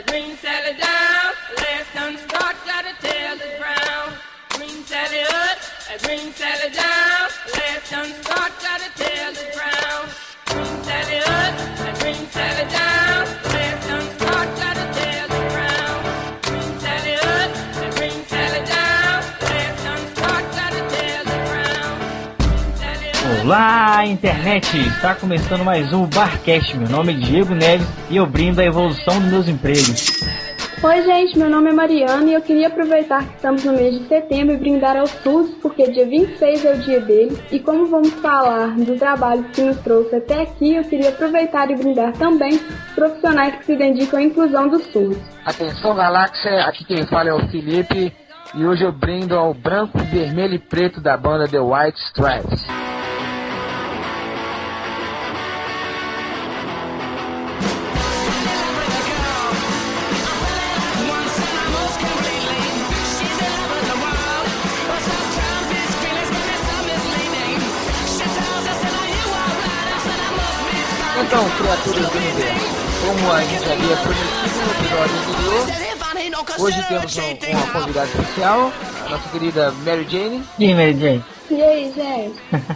Green Sally down, last done start, gotta tell the ground. Green Sally up, Green Sally down, last done start, gotta tell the ground. Green Sally up, Green Sally down, last done start, gotta tell the ground. Green Sally up, Green Sally down, last done start, gotta tell the ground. Olá, internet! Está começando mais um Barcast. Meu nome é Diego Neves e eu brindo a evolução dos meus empregos. Oi, gente, meu nome é Mariana e eu queria aproveitar que estamos no mês de setembro e brindar ao SUS, porque dia 26 é o dia dele. E como vamos falar do trabalho que nos trouxe até aqui, eu queria aproveitar e brindar também os profissionais que se dedicam à inclusão do SUS. Atenção, galáxia, aqui quem fala é o Felipe e hoje eu brindo ao branco, vermelho e preto da banda The White Stripes. Então, criaturas do universo, como a gente havia prometido no episódio anterior, hoje temos uma convidada especial, a nossa querida Mary Jane. E aí, Mary Jane? E aí, gente?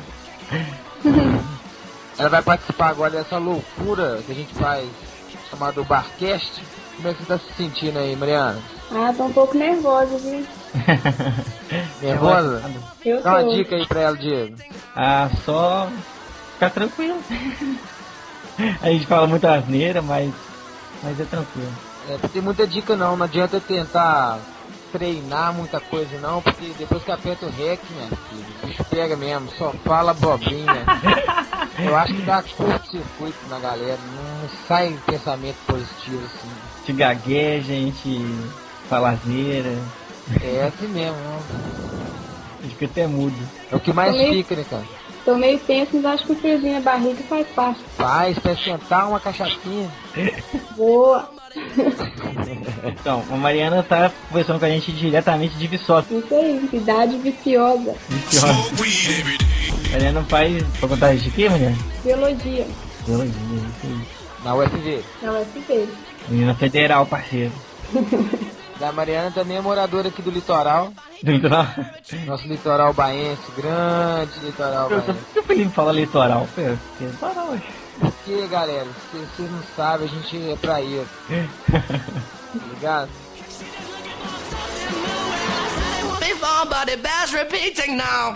Ela vai participar agora dessa loucura que a gente faz, chamado Barcast. Como é que você está se sentindo aí, Mariana? Tô um pouco nervosa, viu? Nervosa? Eu Dá uma tô. dica aí pra ela, Diego. Só ficar tranquilo. A gente fala muita asneira, mas é tranquilo. Tem muita dica não adianta tentar treinar muita coisa não, porque depois que aperta o REC, né, filho, o bicho pega mesmo, só fala bobinha. Eu acho que dá curto-circuito na galera, não sai pensamento positivo assim. Te gagueja, a gente fala asneira. É assim mesmo, A gente fica até mudo. é o que mais Também- fica, né, cara? Tô meio tenso, mas acho que o friozinho na barriga faz parte. Faz, pra sentar uma cachaçinha. Boa! Então, a Mariana tá conversando com a gente diretamente de Viçosa. Isso aí, cidade viciosa. Mariana faz faculdade de quê, Mariana? Biologia. Biologia, isso aí. Na UFV. Na UFP. Menina federal, parceiro. Da Mariana também é moradora aqui do litoral. Do litoral. Nosso litoral baense, grande litoral Por baense. que o Felipe fala litoral? Pô, litoral, acho. Porque, galera, se vocês não sabem, a gente é praia. Tá ligado? Before, but it bears repeating now.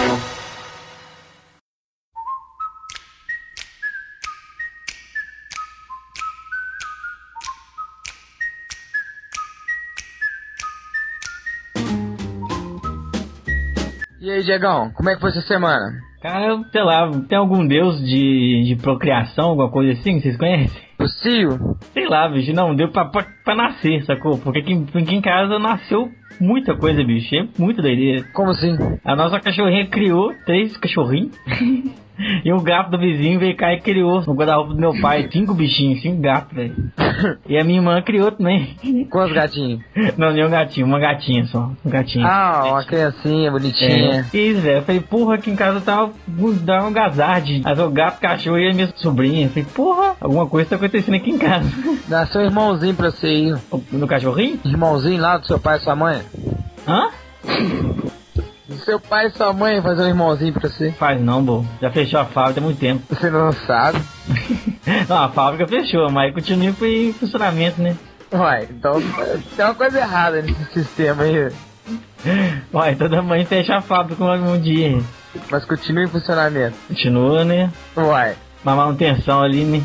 E aí, Diegão, como é que foi essa semana? Cara, sei lá, tem algum deus de procriação, alguma coisa assim, vocês conhecem? O Cio? Sei lá, bicho, não, deu pra nascer, sacou? Porque aqui em casa nasceu muita coisa, bicho, é muito doideira. Como assim? A nossa cachorrinha criou 3 cachorrinhos. E o gato do vizinho veio cá e criou no guarda-roupa do meu pai 5 bichinhos, 5 gatos, velho. E a minha irmã criou também. Quantos gatinhos? Não, nem um gatinho, uma gatinha só. Um gatinho. Ah, uma criancinha bonitinha. Que isso, velho. Eu falei, porra, aqui em casa tava dando um gazarde. Aí o gato, cachorro e a minha sobrinha. Eu falei, porra, alguma coisa tá acontecendo aqui em casa. Nasceu um irmãozinho pra você aí. No cachorrinho? Irmãozinho lá do seu pai e sua mãe? Hã? Do seu pai e sua mãe fazer um irmãozinho pra você? Faz não, bo. Já fechou a fábrica há muito tempo. Você não sabe? Não, a fábrica fechou, mas continua em funcionamento, né? Uai, então tem uma coisa errada nesse sistema aí. Uai, toda mãe fecha a fábrica um dia. Mas continua em funcionamento. Continua, né? Uai. Uma manutenção ali, né?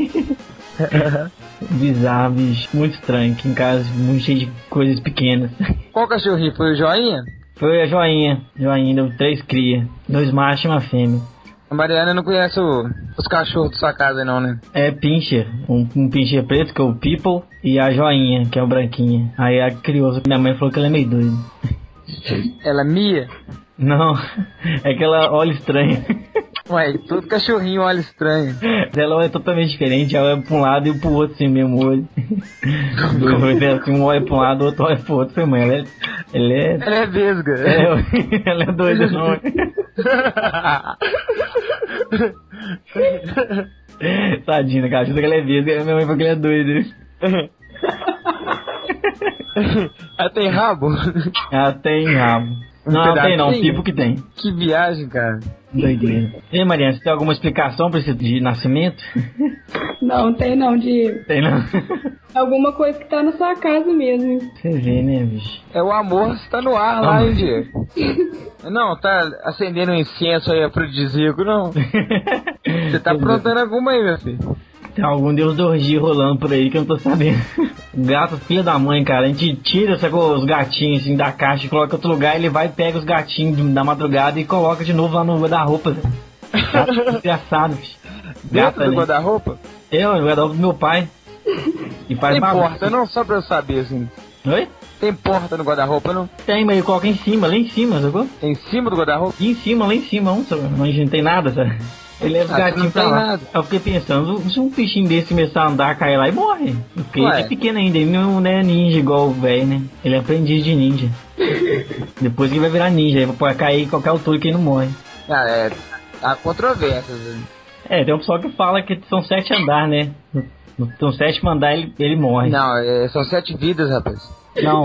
Bizarro, bicho. Muito estranho. Aqui em casa, muito cheio de coisas pequenas. Qual cachorrinho? Foi o Joinha? Foi a joinha. Joinha deu 3 cria. 2 machos e uma fêmea. A Mariana não conhece os cachorros da sua casa não, né? É pincher. Um pincher preto, que é o People. E a joinha, que é o branquinha. Aí a criou. Minha mãe falou que ela é meio doida. Ela mia? Não, é que ela olha estranho. Ué, todo cachorrinho olha estranho. Ela olha totalmente diferente, ela olha pra um lado e pro outro assim, mesmo olho. Um olha pra um lado, o outro olha pro outro. Falei, mãe, ela é... Ela é vesga. Ela é doida, não. Tadinha, cara, acha que ela é vesga, minha mãe falou que ela é doida. Ela tem rabo? Ela tem rabo. Não, não tem não, tipo que tem. Que viagem, cara. Doideira. E aí, Mariana, você tem alguma explicação pra esse de nascimento? Não, tem não, Diego. Tem não? Alguma coisa que tá na sua casa mesmo. Você vê, né, bicho? É o amor, você tá no ar lá, hein, Diego? Não, tá acendendo um incenso aí afrodisíaco, não? Você tá aprontando alguma aí, meu filho? Tem algum Deus do orgia rolando por aí que eu não tô sabendo. Gato, filha da mãe, cara. A gente tira os gatinhos assim da caixa e coloca em outro lugar. Ele vai e pega os gatinhos da madrugada e coloca de novo lá no guarda-roupa. Engraçado, bicho. Dentro do guarda-roupa? No guarda-roupa do meu pai. E faz tem porta, não? Só pra eu saber, assim. Oi? Tem porta no guarda-roupa, não? Tem, mas ele coloca em cima, lá em cima, sacou? Em cima do guarda-roupa? Em cima, lá em cima, onde não tem nada, sabe? Ele leva os gatinhos pra lá. Nada. Eu fiquei pensando, se um bichinho desse começar a andar, cair lá e morre. Porque ele é pequeno ainda, ele não é ninja igual o velho, né? Ele é aprendiz de ninja. Depois ele vai virar ninja, ele pode cair em qualquer altura que ele não morre. Ah, há controvérsias. Tem um pessoal que fala que são 7 andares, né? São 7 andar ele morre. Não, são 7 vidas, rapaz. Não.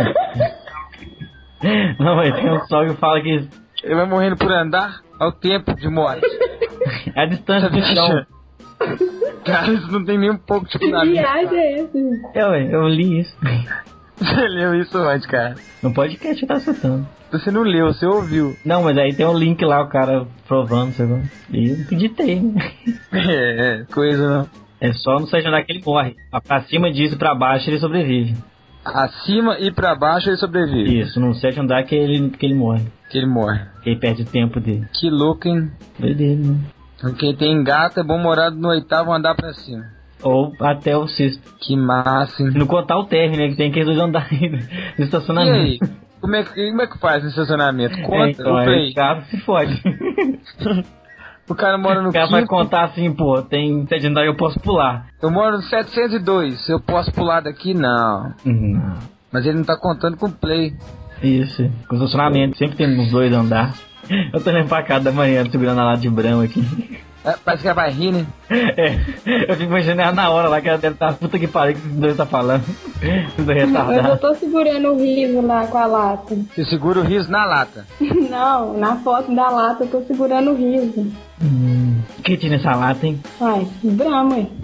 Não, mas tem um pessoal que fala que... Ele vai morrendo por andar ao tempo de morte. É a distância do chão. Cara, isso não tem nem um pouco de fundamento. Que viagem é essa? Eu li isso. Você leu isso antes, cara? No podcast eu tava escutando. Você não leu, você ouviu. Não, mas aí tem um link lá, o cara provando, sabe? E eu acreditei, né? Coisa não. É só no 7 andar que ele morre. Pra cima disso e pra baixo ele sobrevive. Acima e pra baixo ele sobrevive. Isso, no 7 andar que ele morre. Que ele morre. Que ele perde o tempo dele. Que louco, hein? Doideira, né? Quem tem gato é bom morar no 8º andar pra cima. Ou até o 6º. Que massa, hein? Se não contar o térreo, né? Que tem aqueles 2 andares no estacionamento. E aí? Como é que faz no estacionamento? Conta, então, o play. O carro se fode. O cara mora no 5º. O cara vai contar assim, pô, tem 7 andares, eu posso pular. Eu moro no 702, eu posso pular daqui? Não. Mas ele não tá contando com o play. Isso, com o estacionamento, sempre tem uns 2 andares. Eu tô olhando pra cá da manhã, segurando a lata de brama aqui. Parece que ela vai rir, né? Eu fico imaginando ela na hora lá, que ela deve estar puta que pariu que esses dois tá falando. Eu tô segurando o riso lá com a lata. Você segura o riso na lata? Não, na foto da lata eu tô segurando o riso. O que tinha nessa lata, hein? Ai, brama, hein?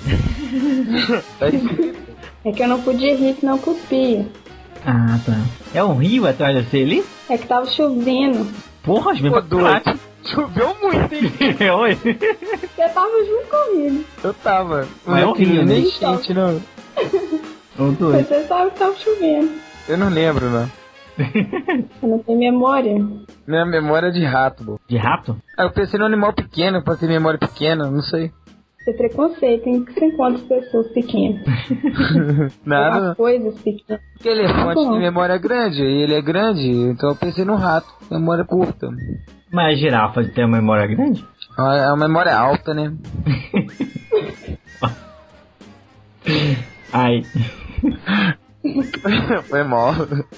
É que eu não podia rir, senão cuspia. Ah, tá. É um rio atrás de você ali? É que tava chovendo. Porra, choveu pra choveu muito, hein? Oi. Você tava junto comigo. Eu tava. Mas é um rio, nem gente, não. Você sabe que tava chovendo. Eu não lembro, não. Você não tem memória? Minha memória é de rato, pô. De rato? Eu pensei num animal pequeno, pra ter memória pequena, não sei. Isso é preconceito, hein? Que você encontra pessoas pequenas. Nada. Coisas pequenas. Porque elefante tem memória grande, e ele é grande, então eu pensei no rato, memória curta. Mas a girafa tem uma memória grande? É uma memória alta, né? Ai. Foi mal.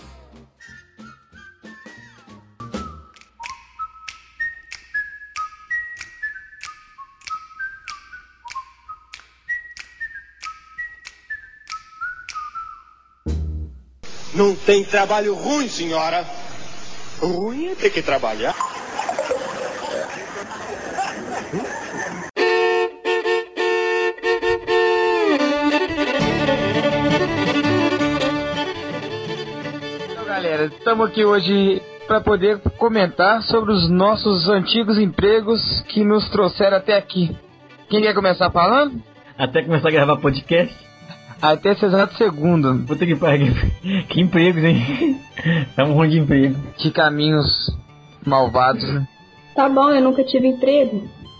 Não tem trabalho ruim, senhora. Ruim é ter que trabalhar. Então, galera, estamos aqui hoje para poder comentar sobre os nossos antigos empregos que nos trouxeram até aqui. Quem quer começar falando? Até começar a gravar podcast? Até esse exato segundo. Puta que pariu. Que empregos, hein? É um ruim de emprego. Que caminhos malvados, né? Tá bom, eu nunca tive emprego.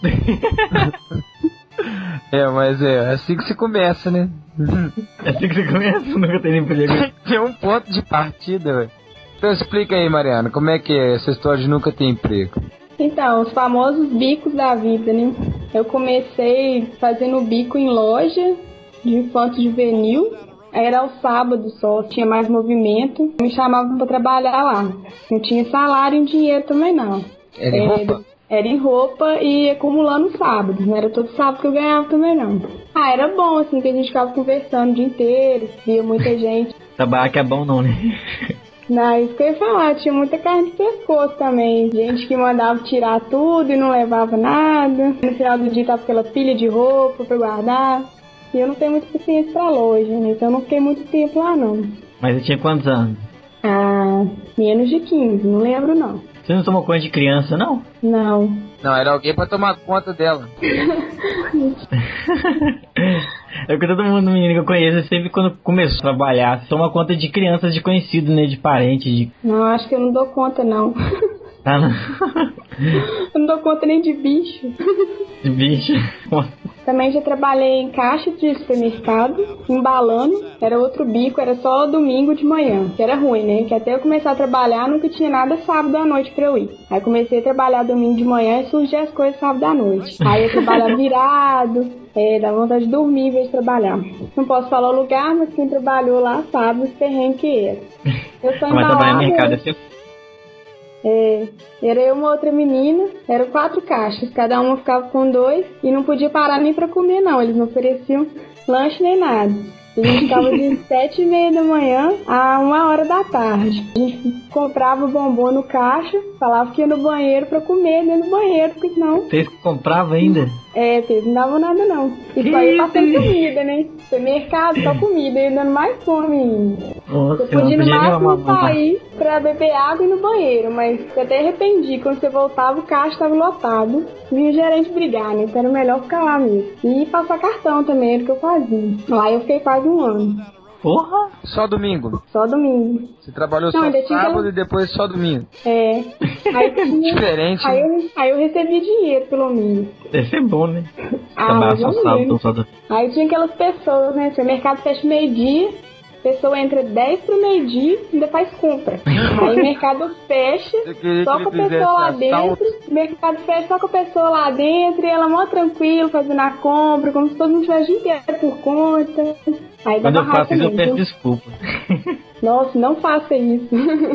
Mas é assim que se começa, né? É assim que se começa, nunca tem emprego. Tem um ponto de partida, velho. Então explica aí, Mariana, como é que é essa história de nunca ter emprego? Então, os famosos bicos da vida, né? Eu comecei fazendo bico em loja de infanto juvenil. Era ao sábado só, tinha mais movimento. Me chamavam pra trabalhar lá. Não tinha salário e dinheiro também não. Era roupa? Era em roupa e acumulando sábados, não era todo sábado que eu ganhava também não. Ah, era bom assim, que a gente ficava conversando o dia inteiro, via muita gente. Trabalhar que é bom não, né? Não, isso que eu ia falar, tinha muita carne de pescoço também. Gente que mandava tirar tudo e não levava nada. No final do dia tava aquela pilha de roupa pra guardar. E eu não tenho muita paciência pra loja, né? Então eu não fiquei muito tempo lá não. Mas você tinha quantos anos? Ah, menos de 15, não lembro não. Você não tomou conta de criança, não? Não. Não, era alguém pra tomar conta dela. É que todo mundo, menino que eu conheço, sempre quando começou a trabalhar, toma conta de crianças de conhecidos, né? De parentes. De... Não, acho que eu não dou conta, não. Ah, não. Eu não dou conta nem de bicho. De bicho. Também já trabalhei em caixa de supermercado, embalando. Era outro bico, era só domingo de manhã, que era ruim, né? Que até eu começar a trabalhar, nunca tinha nada sábado à noite pra eu ir. Aí comecei a trabalhar domingo de manhã e surgiam as coisas sábado à noite. Aí eu trabalhava virado, dá vontade de dormir em vez de trabalhar. Não posso falar o lugar, mas quem trabalhou lá sabe os perrengues que era. Eu só Mas trabalhar no mercado é seu? Era eu e uma outra menina, eram 4 caixas, cada uma ficava com 2 e não podia parar nem pra comer não, eles não ofereciam lanche nem nada. A gente ficava de 7h30 da manhã a 1h da tarde. A gente comprava bombom no caixa, falava que ia no banheiro pra comer dentro do banheiro, porque senão... Vocês compravam ainda? Vocês não davam nada não. E só ia passando comida, né? Supermercado, só comida, e dando mais fome ainda. Nossa, você podia no máximo sair pra beber água e ir no banheiro, mas eu até arrependi. Quando você voltava, o caixa estava lotado. Vi o gerente brigar, né? Então era melhor ficar lá mesmo. E passar cartão também, era o que eu fazia. Lá eu fiquei quase 1 ano. Porra! Só domingo? Só domingo. Você trabalhou só sábado e depois só domingo? Aí tinha... Diferente. Aí eu recebi dinheiro, pelo menos. Deve ser bom, né? Mas só sábado, só domingo. Aí tinha aquelas pessoas, né? Se o mercado fecha meio-dia, a pessoa entra 10 pro meio-dia e ainda faz compra. Aí o mercado fecha, só com a pessoa lá dentro. O mercado fecha só com a pessoa lá dentro e ela mó tranquila, fazendo a compra, como se todo mundo tivesse o dia inteiro por conta. Aí quando eu faço isso, eu peço desculpa. Nossa, não faça isso.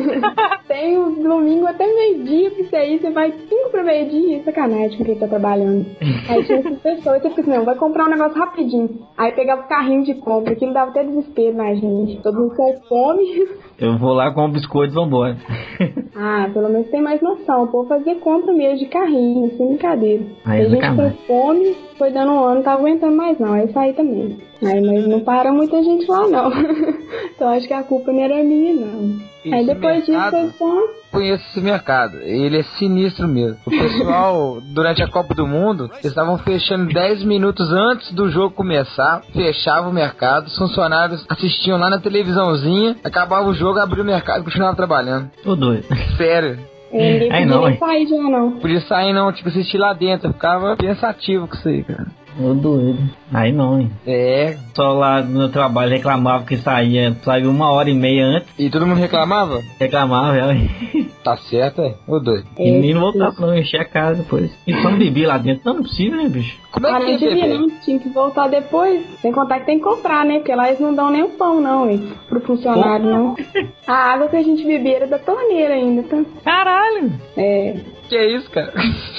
Tem o domingo até meio-dia pra você ir, você vai 5 pra meio-dia, sacanagem com quem tá trabalhando. Aí tinha essas pessoas, você fica assim, não, vai comprar um negócio rapidinho. Aí pegava o carrinho de compra, aquilo dava até desespero na gente. Todo mundo com fome. Eu vou lá com biscoito e vambora. Pelo menos tem mais noção. O povo fazia compra mesmo de carrinho, sem brincadeira. Aí a gente com fome, foi dando 1 ano, não tava aguentando mais não, aí eu saí também. Mas não para muita gente lá não. Então acho que a culpa não era minha não. Aí depois disso foi só... Conheço esse mercado, ele é sinistro mesmo. O pessoal, durante a Copa do Mundo, eles estavam fechando 10 minutos antes do jogo começar, fechava o mercado, os funcionários assistiam lá na televisãozinha, acabava o jogo, abria o mercado e continuava trabalhando. Tô doido. Sério. Ninguém podia sair já não. Podia sair não, tipo, assistir lá dentro, eu ficava pensativo com isso aí, cara. Tô doido. Aí não, hein? Só lá no trabalho reclamava que saiu 1h30 antes. E todo mundo reclamava? Reclamava, Tá certo, Ô doido. E nem não voltava não, encher a casa depois. E só beber lá dentro. Não é possível, né, bicho? Como é que é, não, tinha que voltar depois. Sem contar que tem que comprar, né? Porque lá eles não dão nem o pão, não, hein? Pro funcionário, não. A água que a gente bebia era da torneira ainda, tá? Caralho! Que é isso, cara?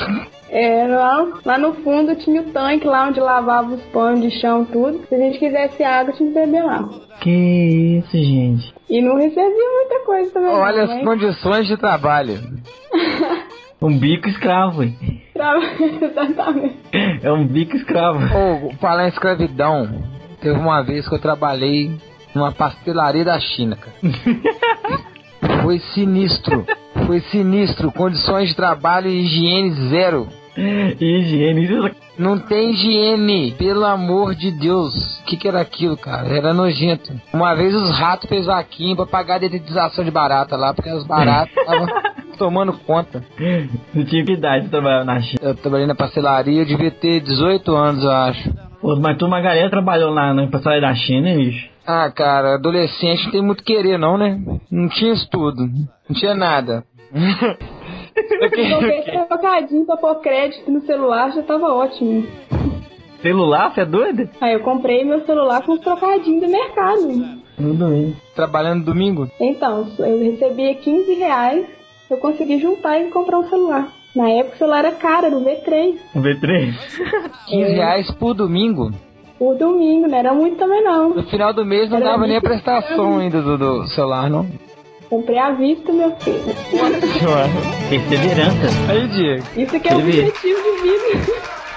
Lá no fundo tinha o tanque lá onde lavava os panos de chão, tudo. Se a gente quisesse água, tinha que beber lá. Que isso, gente? E não recebia muita coisa também. Olha as condições de trabalho. Um bico escravo, hein? Exatamente. É um bico escravo. Falar em escravidão, teve uma vez que eu trabalhei numa pastelaria da China, cara. Foi sinistro. Condições de trabalho e higiene zero. Higiene? Não tem higiene, pelo amor de Deus. O que era aquilo, cara? Era nojento. Uma vez os ratos fez vaquinha pra pagar a dedetização de barata lá, porque as baratas estavam tomando conta. Não tinha que idade de trabalhar na China. Eu trabalhei na pastelaria, eu devia ter 18 anos, eu acho. Pô, mas tu, uma galera, trabalhou na pastelaria da China, hein, bicho? Cara, adolescente não tem muito querer, não, né? Não tinha estudo, não tinha nada. Qualquer trocadinho pra pôr crédito no celular já tava ótimo. Celular? Você é doido? Aí eu comprei meu celular com os trocadinhos do mercado. Doido. Trabalhando domingo? Então, eu recebia R$15, eu consegui juntar e comprar um celular. Na época o celular era caro, era o V3. Um V3? R$15 por domingo? Por domingo, não era muito também não. No final do mês não Era dava nem a muito prestação ainda do celular, não. Comprei à vista, meu filho. Perseverança. Aí, Diego. Isso que é o Você vê? objetivo de vida.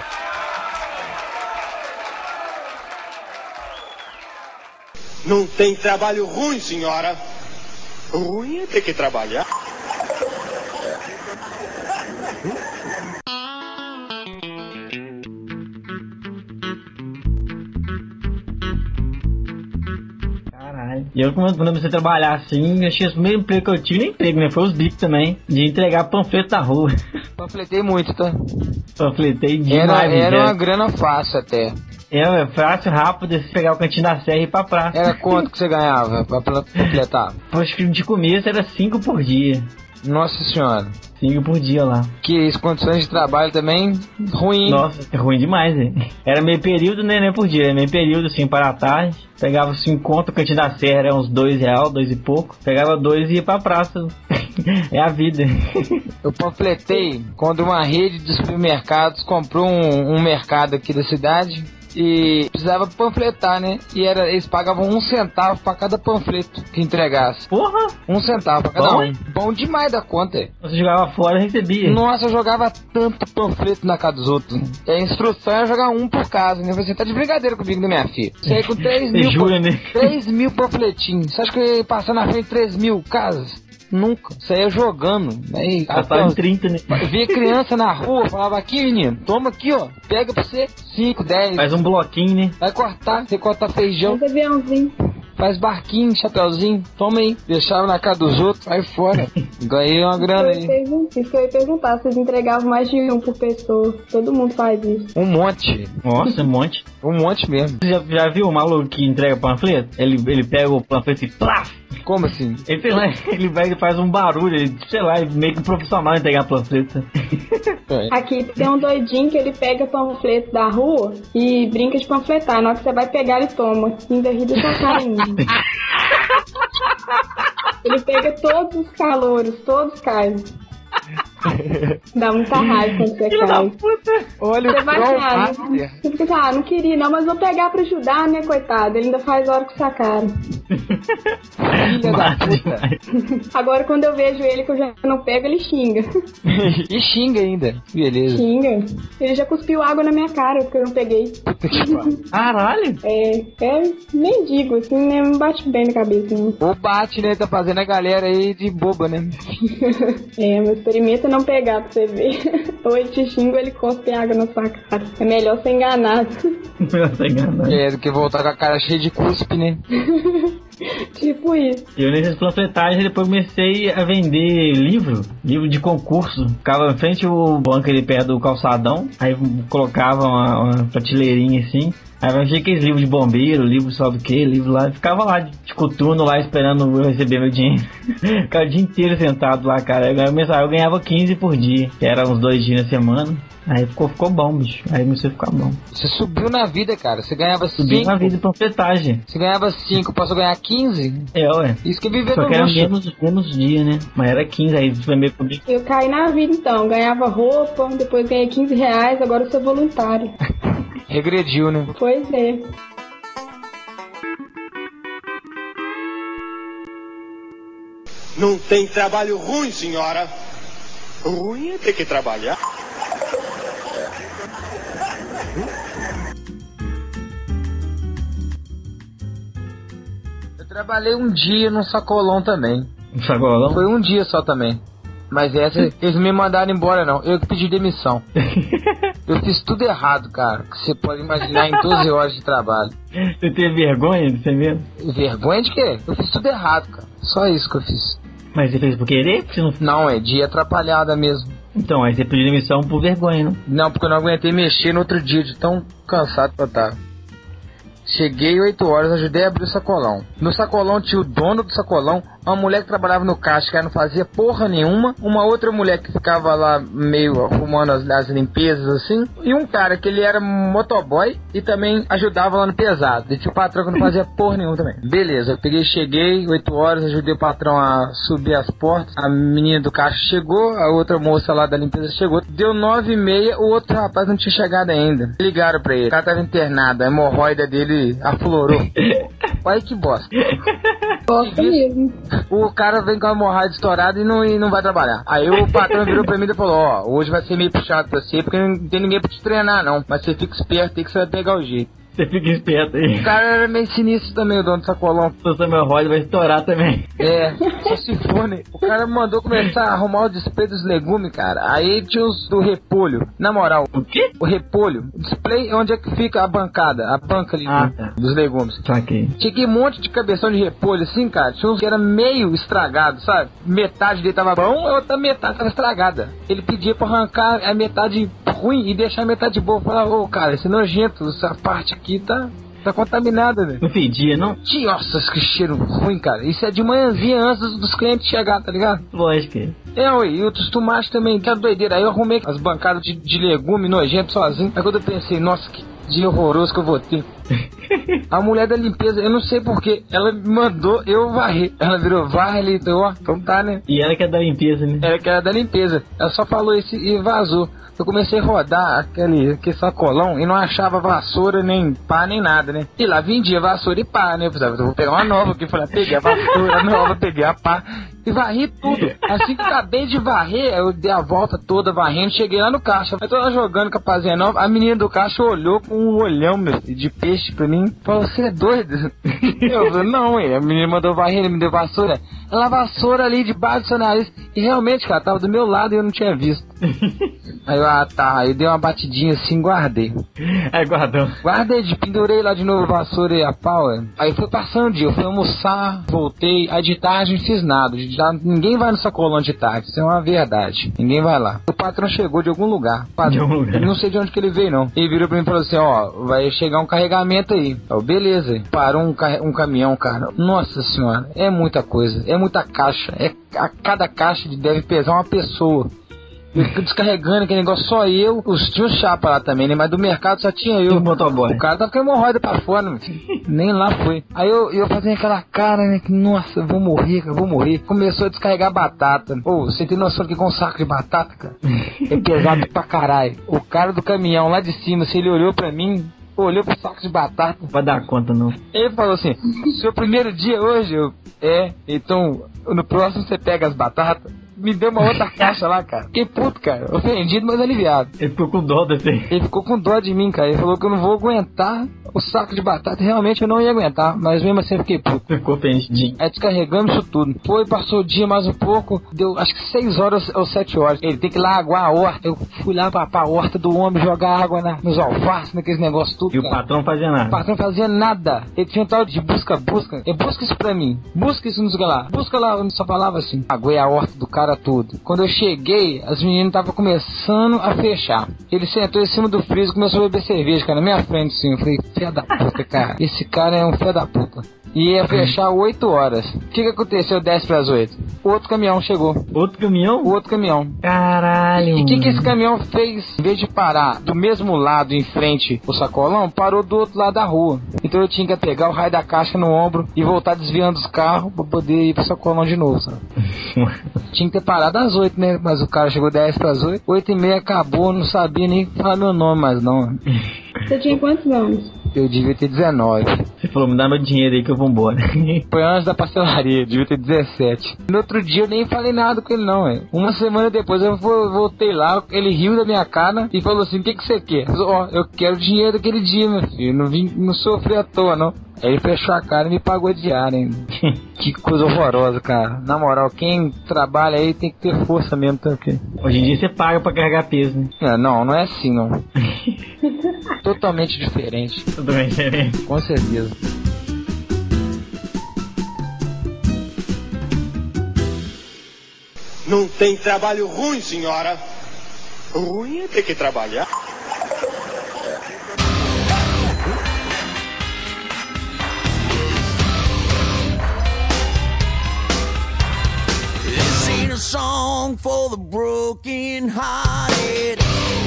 Não tem trabalho ruim, senhora. Ruim é ter que trabalhar. Caralho. E eu, quando comecei a trabalhar assim, achei que o primeiro emprego que eu tive, nem emprego, né? Foi os bicos também. De entregar panfleto da rua. Panfletei muito, tá? Panfletei demais. Era uma grana fácil até. É fácil, rápido, você pegar o cantinho da serra e ir pra praça. Era quanto que você ganhava pra completar? Acho que de começo era 5 por dia. Nossa senhora. 5 por dia lá. Que isso, condições de trabalho também ruim. Nossa, é ruim demais, hein? Era meio período, né? Não é por dia, era meio período, assim, para a tarde. Pegava 5 conto, o cantinho da serra era uns R$2, 2 e pouco. Pegava 2 e ia pra praça. É a vida. Eu panfletei quando uma rede de supermercados comprou um mercado aqui da cidade. E precisava panfletar, né? E eles pagavam 1 centavo pra cada panfleto que entregasse. Porra! 1 centavo pra cada um. Bom demais da conta. Você jogava fora e recebia. Nossa, eu jogava tanto panfleto na casa dos outros. E a instrução era jogar um por casa, né? Você tá de brincadeira comigo, né, minha filha? Você aí com 3 mil, jura, né? 3 mil panfletinhos. Você acha que eu ia passar na frente de 3 mil casas? Nunca. Saía jogando. Aí, Já tava em 30, né? Via criança na rua, falava aqui, menino, toma aqui, ó. Pega pra você 5, 10. Faz um bloquinho, né? Vai cortar, você corta feijão. Faz aviãozinho. Faz barquinho, chapeuzinho, toma aí. Deixava na casa dos outros, sai fora. Ganhei uma grana aí. Isso que eu ia perguntar, vocês entregavam mais de um por pessoa. Todo mundo faz isso. Um monte. Nossa, um monte. Um monte mesmo. Você já viu o maluco que entrega panfleto? Ele pega o panfleto e plaf! Como assim? Ele, sei lá, ele vai e faz um barulho, ele, sei lá, meio que profissional entregar panfleto. Aqui tem um doidinho que ele pega panfleto da rua e brinca de panfletar. Na hora que você vai pegar, ele toma. Ainda ri da sua cara ainda. Ele pega todos os calouros, todos caem. Dá muita raiva quando você cai. Olha Você o vai Troll ganhar, Master. né? Você fica assim, não queria não, mas vou pegar pra ajudar, né, coitado. Ele ainda faz hora com essa cara. Filha da puta. Agora quando eu vejo ele que eu já não pego, ele xinga. E xinga ainda. Beleza. Xinga. Ele já cuspiu água na minha cara porque eu não peguei. Caralho! É mendigo, assim, né? Não bate bem na cabeça, não. Ou bate, né? Tá fazendo a galera aí de boba, né? Mas experimenta não pegar pra você ver. Ou ele te xinga ou ele cospe água na sua cara. É melhor ser enganado. Do que voltar com a cara cheia de cuspe, né? Tipo isso. Eu nessas panfletagens depois comecei a vender livro de concurso. Ficava em frente ao banco ali perto do calçadão, aí colocava uma prateleirinha assim. Aí eu achei aqueles livros de bombeiro, livro sabe o que, livro lá, ficava lá de coturno lá esperando eu receber meu dinheiro. Ficava o dia inteiro sentado lá, cara. Eu ganhava 15 por dia, que era uns 2 dias na semana. Aí ficou bom, bicho. Aí começou a ficar bom. Você subiu na vida, cara. Você ganhava 5. Subiu na vida de panfletagem. Você ganhava 5, passou a ganhar 15? É, ué. Isso que viver Só no que era luxo. menos dia, né? Mas era 15, aí foi meio comigo. Eu caí na vida então. Ganhava roupa, depois ganhei R$15, agora eu sou voluntário. Regrediu, né? Pois é. Não tem trabalho ruim, senhora. Ruim é ter que trabalhar. Eu trabalhei um dia no sacolão também. Um sacolão? Foi um dia só também. Mas essa, eles não me mandaram embora não. Eu que pedi demissão. Eu fiz tudo errado, cara. Que você pode imaginar em 12 horas de trabalho. Você teve vergonha de você mesmo? Vergonha de quê? Eu fiz tudo errado, cara. Só isso que eu fiz. Mas você fez por querer? Porque você não, é dia atrapalhada mesmo. Então, aí você pediu demissão por vergonha, não? Não, porque eu não aguentei mexer no outro dia de tão cansado que eu tava. Cheguei 8 horas, ajudei a abrir o sacolão. No sacolão tinha o dono do sacolão, uma mulher que trabalhava no caixa, que não fazia porra nenhuma, uma outra mulher que ficava lá meio arrumando as limpezas assim, e um cara que ele era motoboy e também ajudava lá no pesado. E tinha o patrão que não fazia porra nenhuma também. Beleza, eu cheguei, 8 horas, ajudei o patrão a subir as portas, a menina do caixa chegou, a outra moça lá da limpeza chegou, deu 9h30, o outro rapaz não tinha chegado ainda. Ligaram pra ele, o cara tava internado, a hemorroida dele aflorou. Olha que bosta. Bosta mesmo. O cara vem com a hemorroida estourada e não vai trabalhar. Aí o patrão virou pra mim e falou, ó, hoje vai ser meio puxado pra você, porque não tem ninguém pra te treinar não, mas você fica esperto aí que você vai pegar o jeito. Você fica esperto aí. O cara era meio sinistro também, o dono do sacolão. O hemorroida vai estourar também. É, só se for, né? O cara mandou começar a arrumar o display dos legumes, cara. Aí tinha os do repolho. Na moral. O quê? O repolho. O display é onde é que fica a bancada. A banca ali dos legumes. Saquei. Tinha aqui um monte de cabeção de repolho, assim, cara. Tinha uns que era meio estragado, sabe? Metade dele tava bom, a outra metade tava estragada. Ele pedia pra arrancar a metade ruim e deixar a metade boa. Falava, ô, cara, esse é nojento, essa parte aqui tá contaminada, velho. Não fedia, não? Nossa, que cheiro ruim, cara. Isso é de manhãzinha antes dos clientes chegar, tá ligado? Lógico. Ué, e outros tomates também, que era doideira. Aí eu arrumei as bancadas de legume nojento sozinho. Aí quando eu pensei, nossa, que dia horroroso que eu vou ter. A mulher da limpeza, eu não sei porquê, ela me mandou eu varrer. Ela virou, varre ali, então tá, né? E ela que é da limpeza, né? Ela que era da limpeza. Ela só falou isso e vazou. Eu comecei a rodar aquele sacolão e não achava vassoura, nem pá, nem nada, né? E lá vendia vassoura e pá, né? Eu vou pegar uma nova aqui. Falei, peguei a vassoura nova, peguei a pá e varri tudo. Assim que acabei de varrer, eu dei a volta toda varrendo, cheguei lá no caixa. Eu tô lá jogando com a pazinha nova, a menina do caixa olhou com um olhão, meu, de peixe pra mim. Falou, você é doido? Eu falei, não, a menina mandou varrer, ele me deu vassoura. Ela vassoura ali debaixo do seu nariz. E realmente, cara, tava do meu lado e eu não tinha visto. Aí eu, tá, aí dei uma batidinha assim, guardei. Aí guardou. Guardei, pendurei lá de novo a vassoura e a pau. Aí foi passando o dia, eu fui almoçar, voltei. Aí de tarde não fiz nada. Ninguém vai no sacolão de tarde, isso é uma verdade. Ninguém vai lá. O patrão chegou de algum lugar. De algum lugar. Não sei de onde que ele veio, não. Ele virou pra mim e falou assim, ó, vai chegar um carregamento aí. Eu, beleza. Parou um caminhão, cara. Nossa senhora, é muita coisa. É muita caixa. A cada caixa deve pesar uma pessoa. Eu fico descarregando aquele negócio, só eu. Tinha um chapa lá também, né? Mas do mercado só tinha eu. O cara tava com a hemorroida pra fora, meu filho. Nem lá foi. Aí eu fazia aquela cara, né? Que, nossa, eu vou morrer, cara, vou morrer. Começou a descarregar batata. Ô, você tem noção que com um saco de batata, cara? É pesado pra caralho. O cara do caminhão lá de cima, se ele olhou pra mim, olhou pro saco de batata. Não vai dar conta, não. Ele falou assim, seu primeiro dia hoje? Então no próximo você pega as batatas. Me deu uma outra caixa lá, cara. Fiquei puto, cara. Ofendido, mas aliviado. Ele ficou com dó desse. Ele ficou com dó de mim, cara. Ele falou que eu não vou aguentar o saco de batata. Realmente eu não ia aguentar, mas mesmo assim eu fiquei puto. Ficou ofendidinho. Aí descarregamos isso tudo. Passou o dia mais um pouco. Deu acho que 6 horas ou 7 horas. Ele tem que ir lá aguar a horta. Eu fui lá pra horta do homem jogar água nos alfaces, naqueles negócios tudo. E cara. O patrão não fazia nada. O patrão não fazia nada. Ele tinha um tal de busca. Busca isso pra mim. Busca isso nos lá. Busca lá, onde só falava assim. Aguei a horta do cara tudo. Quando eu cheguei, as meninas estavam começando a fechar. Ele sentou em cima do freezer e começou a beber cerveja, cara, na minha frente, assim. Eu falei, filha da puta, cara. Esse cara é um filho da puta. E ia fechar 8 horas. O que aconteceu 10 para as 8? Outro caminhão chegou. Outro caminhão? Outro caminhão. Caralho. E o que esse caminhão fez? Em vez de parar do mesmo lado em frente o sacolão, parou do outro lado da rua. Então eu tinha que pegar o raio da caixa no ombro e voltar desviando os carros pra poder ir pro sacolão de novo, sabe? Tinha que ter parado às 8, né? Mas o cara chegou 10 para as 8. 8h30 acabou, não sabia nem falar meu nome mais não. Você tinha quantos anos? Eu devia ter 19. Você falou, me dá meu dinheiro aí que eu vou embora. Foi antes da pastelaria, devia ter 17. No outro dia eu nem falei nada com ele não, Uma semana depois eu voltei lá, ele riu da minha cara e falou assim, o que você quer? Eu quero dinheiro daquele dia, meu filho, não sofri à toa não. Aí ele fechou a cara e me pagou diária ainda. Que coisa horrorosa, cara. Na moral, quem trabalha aí tem que ter força mesmo, tá aqui. Hoje em dia você paga pra carregar peso, né? Não é assim, não. Totalmente diferente. Totalmente diferente. Com certeza. Não tem trabalho ruim, senhora. Ruim é ter que trabalhar. song for the broken hearted.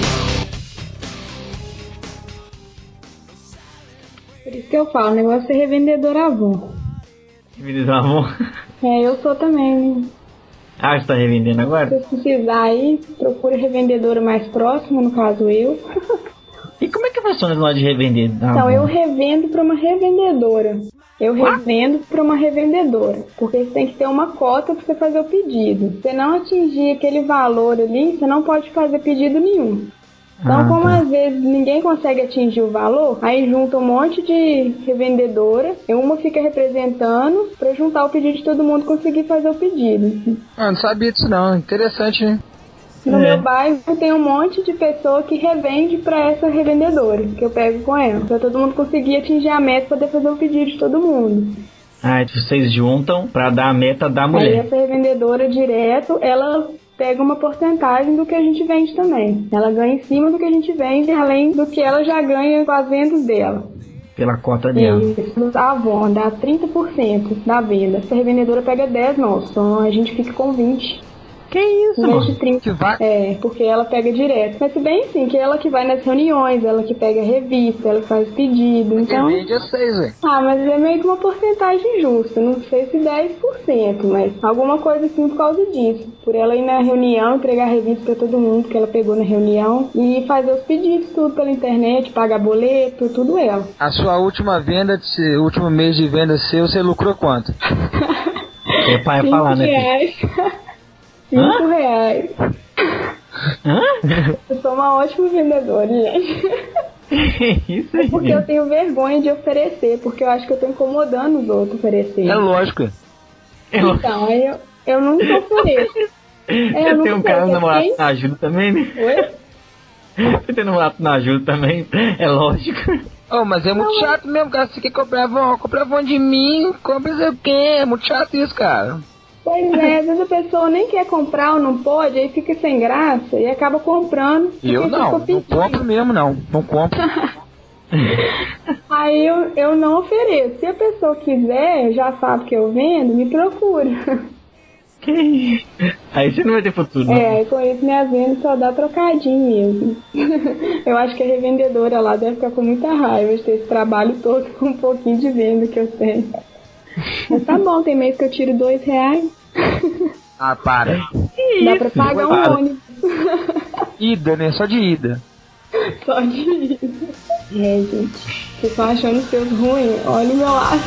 Por isso que eu falo, o negócio é revendedor Avon. Revendedor Avon? Eu sou também. Ah, você tá revendendo agora? Se precisar aí, procure revendedora mais próxima, no caso eu. E como é que funciona esse negócio de revender? Então, eu revendo para uma revendedora. Eu revendo para uma revendedora. Porque você tem que ter uma cota para você fazer o pedido. Se você não atingir aquele valor ali, você não pode fazer pedido nenhum. Então, como às vezes ninguém consegue atingir o valor, aí junta um monte de revendedora, e uma fica representando para juntar o pedido de todo mundo conseguir fazer o pedido. Não sabia disso não, interessante, né? No meu bairro tem um monte de pessoa que revende para essa revendedora, que eu pego com ela, para todo mundo conseguir atingir a meta e poder fazer o pedido de todo mundo. Ah, vocês juntam para dar a meta da mulher. Aí essa revendedora direto, ela pega uma porcentagem do que a gente vende também. Ela ganha em cima do que a gente vende, além do que ela já ganha com as vendas dela. Pela cota dela. Isso, a Avon dá 30% da venda. Se a revendedora pega 10, nossa, então a gente fica com 20%. Que isso, em vez de 30. Que vai... porque ela pega direto. Mas se bem sim, que ela que vai nas reuniões, ela que pega a revista, ela faz pedido, então... Vende a 6, velho. Mas é meio que uma porcentagem justa, não sei se 10%, mas alguma coisa assim por causa disso. Por ela ir na reunião, entregar a revista pra todo mundo que ela pegou na reunião e fazer os pedidos, tudo pela internet, pagar boleto, tudo ela. A sua última venda, último mês de venda seu, você lucrou quanto? É pra falar, né? R$5. R$5. Eu sou uma ótima vendedora, gente. Isso aí. Porque eu tenho vergonha de oferecer, porque eu acho que eu tô incomodando os outros oferecer. É lógico. Então, aí eu nunca ofereço. Você tem um cara namorado na ajuda também, né? Oi? Você tem namorado na ajuda também, é lógico. Mas é muito chato mesmo, cara. Você quer comprar Avon de mim, compra sei o quê. É muito chato isso, cara. Pois é, às vezes a pessoa nem quer comprar ou não pode, aí fica sem graça e acaba comprando. Eu não compro mesmo, não compro. Aí eu não ofereço. Se a pessoa quiser, já sabe que eu vendo, me procura. Aí você não vai ter futuro, não. Aí com isso minhas vendas só dá trocadinho mesmo. Eu acho que a revendedora lá deve ficar com muita raiva de ter esse trabalho todo com um pouquinho de venda que eu tenho. Mas tá bom, tem mês que eu tiro R$2. Ah, para. Dá pra pagar um ônibus. Ida, né? Só de ida. Só de ida. Gente, vocês estão achando os seus ruins? Olha o meu lado.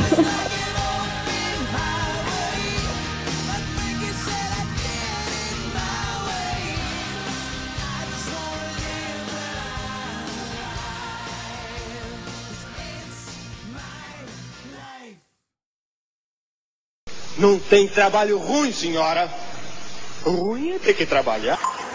Não tem trabalho ruim, senhora. Ruim é ter que trabalhar.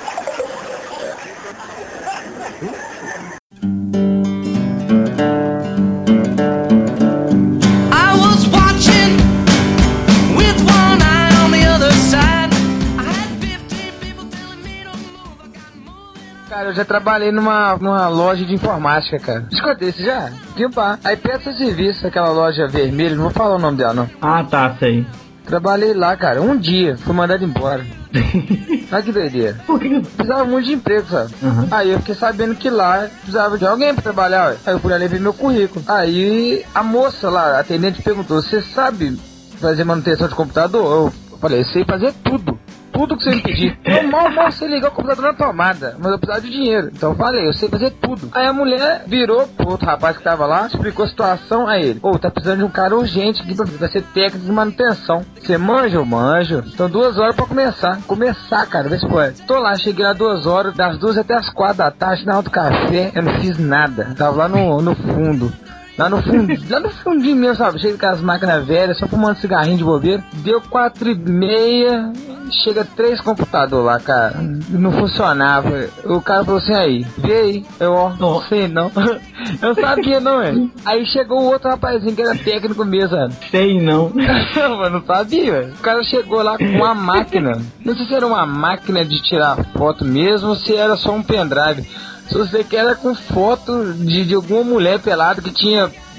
I was watching with one eye on the other side. I had 15 people telling me to move. I got moving. Cara, eu já trabalhei numa loja de informática, cara. Escutei isso já? Pá. Aí peça serviço, aquela loja vermelha, não vou falar o nome dela, não. Ah, tá, sei. Trabalhei lá, cara, um dia, fui mandado embora. Olha que doideira. Por que? Precisava muito de emprego, sabe? Uhum. Aí eu fiquei sabendo que lá precisava de alguém pra trabalhar, ué. Aí eu fui lá e levei meu currículo. Aí a moça lá, a atendente, perguntou: você sabe fazer manutenção de computador? Eu falei: eu sei fazer tudo. Tudo que você me pedir. Eu mal sei ligar o computador na tomada, mas eu precisava de dinheiro. Então eu falei: eu sei fazer tudo. Aí a mulher virou pro outro rapaz que tava lá, explicou a situação a ele: tá precisando de um cara urgente aqui pra ser técnico de manutenção. Você manja? Eu manjo. Então 2 horas pra começar. Cara, vê se pode. Tô lá, cheguei lá 2 horas, das 2 até as 4 da tarde, na hora do café, eu não fiz nada. Tava lá no fundo. Lá no fundinho mesmo, sabe? Cheio com as máquinas velhas, só fumando cigarrinho de bobeira. Deu 4h30, chega 3 computadores lá, cara. Não funcionava. O cara falou assim: aí, vê aí. Eu, não sei não. Eu sabia não, velho. Aí chegou o outro rapazinho que era técnico mesmo, velho. Sei não. Eu não sabia, velho. O cara chegou lá com uma máquina. Não sei se era uma máquina de tirar foto mesmo ou se era só um pendrive. Se você quer, era com foto de alguma mulher pelada que tinha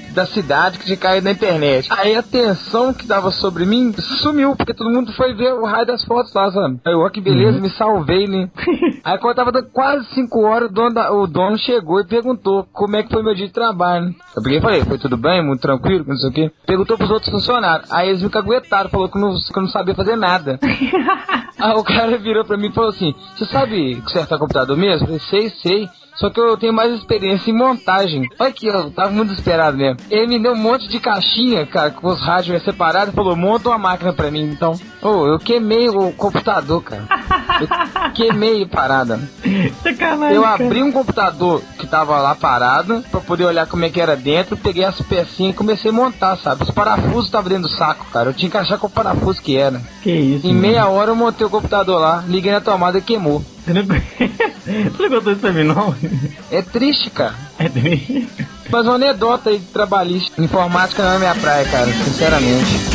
da cidade que tinha caído na internet. Aí a tensão que dava sobre mim sumiu, porque todo mundo foi ver o raio das fotos lá, sabe? Aí eu, ó, que beleza, me salvei, né? Aí quando tava dando quase 5 horas, o dono chegou e perguntou como é que foi meu dia de trabalho, né? Eu peguei e falei, foi tudo bem, muito tranquilo, não sei o quê. Perguntou pros outros funcionários. Aí eles me caguetaram, falou que eu não sabia fazer nada. Aí o cara virou pra mim e falou assim, você sabe consertar computador mesmo? Eu falei, sei. Só que eu tenho mais experiência em montagem. Olha aqui, eu tava muito desesperado mesmo. Ele me deu um monte de caixinha, cara, com os rádios separados e falou, monta uma máquina pra mim. Então, eu queimei o computador, cara. Eu queimei a parada. Sacanagem, eu abri um computador que tava lá parado, pra poder olhar como é que era dentro, peguei as pecinhas e comecei a montar, sabe? Os parafusos estavam dentro do saco, cara. Eu tinha que achar qual parafuso que era. Que isso, em meia hora eu montei o computador lá, liguei na tomada e queimou. Você não contou isso pra mim, não? É triste, cara. É triste. Mas uma anedota aí de trabalhista. Informática não é minha praia, cara, sinceramente.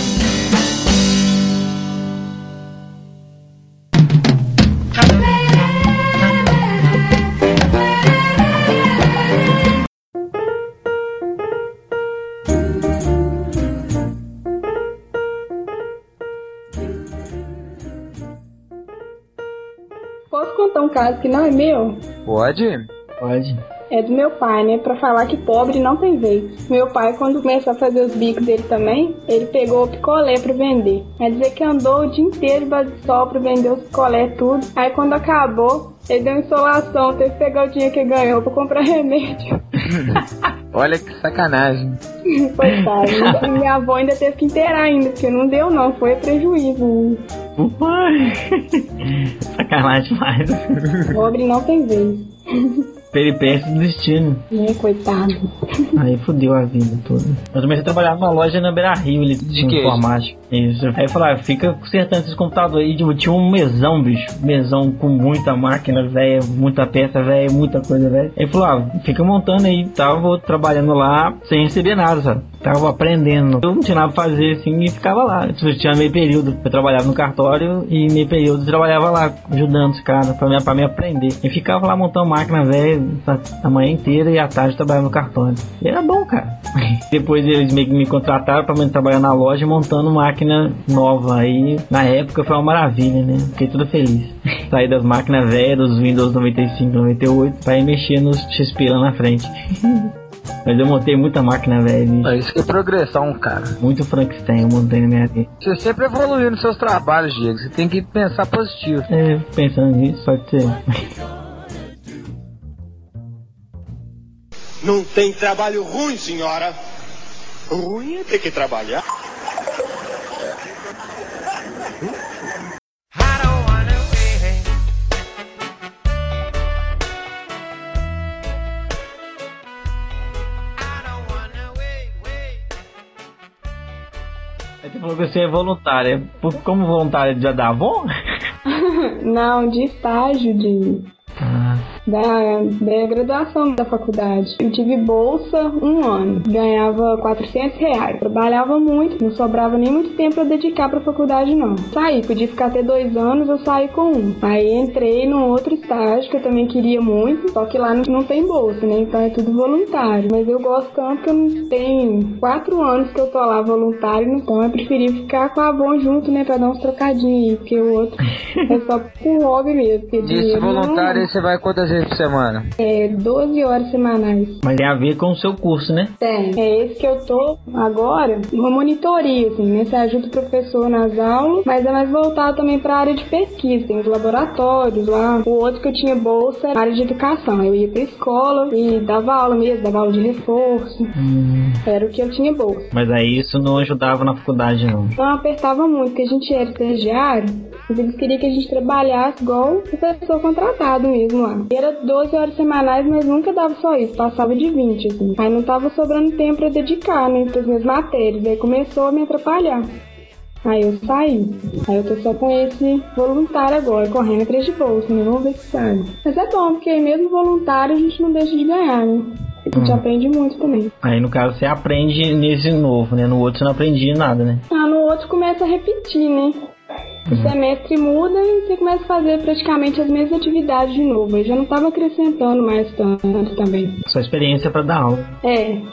Posso contar um caso que não é meu? Pode? Pode. É do meu pai, né? Pra falar que pobre não tem vez. Meu pai, quando começou a fazer os bicos dele também, ele pegou o picolé pra vender. Quer dizer que andou o dia inteiro debaixo do sol pra vender os picolé tudo. Aí quando acabou, ele deu insolação, teve que pegar o dinheiro que ganhou pra comprar remédio. Olha que sacanagem. Coitado. Minha avó ainda teve que inteirar ainda, porque não deu não, foi prejuízo. Sacanagem demais. Pobre não tem vez. Peripécia do destino. Coitado. Aí fudeu a vida toda. Eu comecei a trabalhar numa loja na Beira Rio, ele de informática. Isso. Aí eu falei, fica consertando esses computadores aí. Tipo, tinha um mesão, bicho. Mesão com muita máquina, velha, muita peça, velha, muita coisa, velha. Aí ele falou, fica montando aí. Tava trabalhando lá sem receber nada, sabe? Tava aprendendo. Eu não tinha nada pra fazer assim e ficava lá. Eu tinha meio período. Eu trabalhava no cartório e meio período eu trabalhava lá, ajudando os caras pra me aprender. E ficava lá montando máquina velha a manhã inteira e à tarde trabalhava no cartório. E era bom, cara. Depois eles meio que me contrataram pra trabalhar na loja montando máquina nova. Aí na época foi uma maravilha, né? Fiquei tudo feliz. Saí das máquinas velhas, dos Windows 95, 98, pra ir mexer nos XP lá na frente. Mas eu montei muita máquina, velho. Isso que é progressão, cara. Muito Frankenstein eu montei na minha vida. Você sempre evoluiu nos seus trabalhos, Diego. Você tem que pensar positivo. Pensando nisso, pode ser. Não tem trabalho ruim, senhora. Ruim é ter que trabalhar. Você falou que você é voluntária. Como voluntária de Avon? Não, de estágio da graduação da faculdade. Eu tive bolsa 1 ano, ganhava R$400. Trabalhava muito, não sobrava nem muito tempo pra dedicar pra faculdade não. Saí, podia ficar até 2 anos, eu saí com 1. Aí entrei num outro estágio que eu também queria muito, só que lá não tem bolsa, né? Então é tudo voluntário. Mas eu gosto tanto que eu não tenho 4 anos que eu tô lá voluntário, então eu preferi ficar com a Avon junto, né? Pra dar uns trocadinhos aí, porque o outro é só por hobby mesmo. Desse voluntário aí você vai quantas vezes por semana? 12 horas semanais. Mas tem a ver com o seu curso, né? Tem. É esse que eu tô agora, uma monitoria, assim, né? Você ajuda o professor nas aulas, mas é mais voltado também pra área de pesquisa. Tem os laboratórios lá. O outro que eu tinha bolsa era área de educação. Eu ia pra escola e dava aula mesmo, dava aula de reforço. Era o que eu tinha bolsa. Mas aí isso não ajudava na faculdade, não? Não apertava muito, porque a gente era estagiário, mas eles queriam que a gente trabalhasse igual o professor contratado mesmo lá. E era 12 horas semanais, mas nunca dava só isso, passava de 20, assim. Aí não tava sobrando tempo pra dedicar, né, pras minhas matérias. Aí começou a me atrapalhar. Aí eu saí. Aí eu tô só com esse voluntário agora, correndo atrás de bolsa, né? Vamos ver se sai. Mas é bom, porque mesmo voluntário a gente não deixa de ganhar, né? A gente aprende muito também. Aí no caso você aprende nesse novo, né? No outro você não aprendia nada, né? No outro começa a repetir, né? O semestre muda e você começa a fazer praticamente as mesmas atividades de novo. Eu já não tava acrescentando mais tanto também. Só experiência pra dar aula.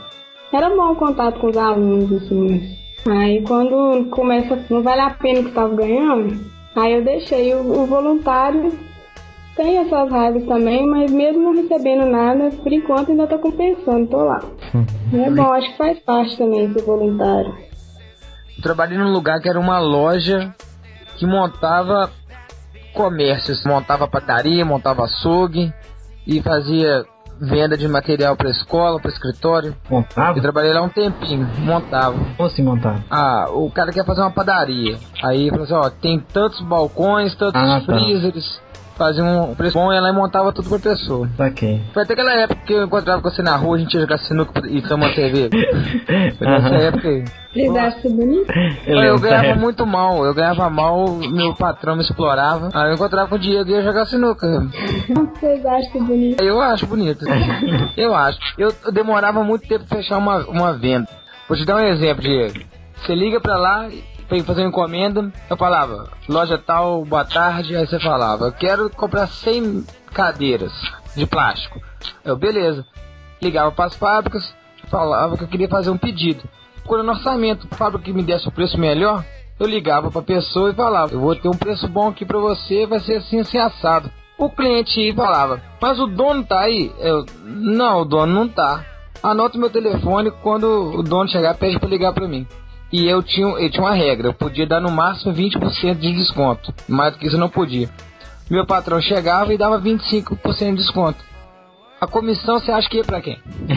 Era bom o contato com os alunos, assim. Aí quando começa, não vale a pena o que estava ganhando, aí eu deixei o voluntário. Tem essas raivas também, mas mesmo não recebendo nada, por enquanto ainda tô compensando, tô lá. É bom, acho que faz parte também ser voluntário. Eu trabalhei num lugar que era uma loja que montava comércios, montava padaria, montava açougue e fazia venda de material para escola, para escritório. Montava? Eu trabalhei lá um tempinho, montava. Como assim montava? O cara quer fazer uma padaria. Aí falou assim, ó, tem tantos balcões, tantos freezers. Fazia um preço bom e ela montava tudo pra pessoa. Saquei. Foi até aquela época que eu encontrava com você na rua, a gente ia jogar sinuca e tomar TV. Foi nessa época aí. Vocês acham bonito? Eu ganhava muito mal, meu patrão me explorava. Aí eu encontrava com o Diego e ia jogar sinuca. Vocês acham bonito? Eu acho bonito. Eu acho. Eu demorava muito tempo pra fechar uma venda. Vou te dar um exemplo, Diego. Você liga pra lá pra ir fazer uma encomenda, eu falava, loja tal, boa tarde, aí você falava, eu quero comprar 100 cadeiras de plástico. Eu, beleza. Ligava pras fábricas, falava que eu queria fazer um pedido. Quando no orçamento, a fábrica que me desse o preço melhor, eu ligava pra pessoa e falava, eu vou ter um preço bom aqui pra você, vai ser assim, assim, assado. O cliente ia e falava, mas o dono tá aí? Eu, não, o dono não tá. Anota o meu telefone, quando o dono chegar, pede pra ligar pra mim. E eu tinha uma regra, eu podia dar no máximo 20% de desconto. Mais do que isso eu não podia. Meu patrão chegava e dava 25% de desconto. A comissão você acha que ia pra quem?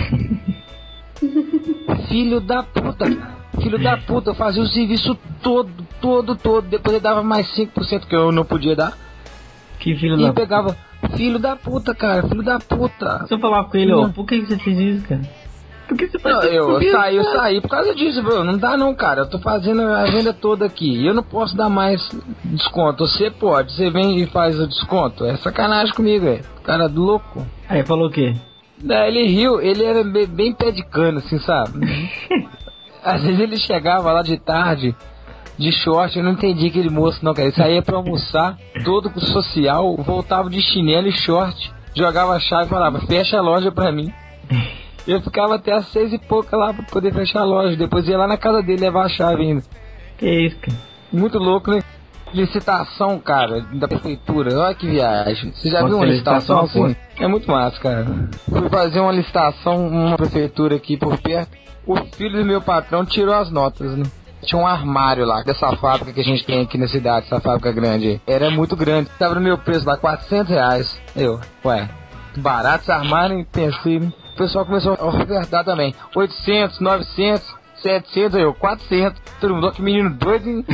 Filho da puta, filho da puta, eu fazia o serviço todo. Depois ele dava mais 5% que eu não podia dar. Que filho e da pegava, filho da puta, cara, filho da puta. Se eu falar com ele, ó, por que você fez isso, cara? Por que você faz isso? Eu saí por causa disso, bro. Não dá não, cara. Eu tô fazendo a venda toda aqui. E eu não posso dar mais desconto. Você pode. Você vem e faz o desconto. É sacanagem comigo, velho. Cara louco. Aí falou o quê? Daí ele riu. Ele era bem pé de cano, assim, sabe? Às vezes ele chegava lá de tarde, de short. Eu não entendi aquele moço, não, cara. Ele saía pra almoçar, todo social, voltava de chinelo e short, jogava a chave e falava, fecha a loja pra mim. Eu ficava até às 6 e pouca lá pra poder fechar a loja. Depois ia lá na casa dele levar a chave ainda. Que isso, cara? Muito louco, né? Licitação, cara, da prefeitura. Olha que viagem. Você já viu uma licitação assim? É muito massa, cara. Fui fazer uma licitação numa prefeitura aqui por perto. O filho do meu patrão tirou as notas, né? Tinha um armário lá, dessa fábrica que a gente tem aqui na cidade, essa fábrica grande. Era muito grande. Tava no meu preço lá, R$400. Eu, barato esse armário, hein? Pensei, né? O pessoal começou a ofertar também. 800, 900, 700, eu, 400. Todo mundo, que menino doido, hein?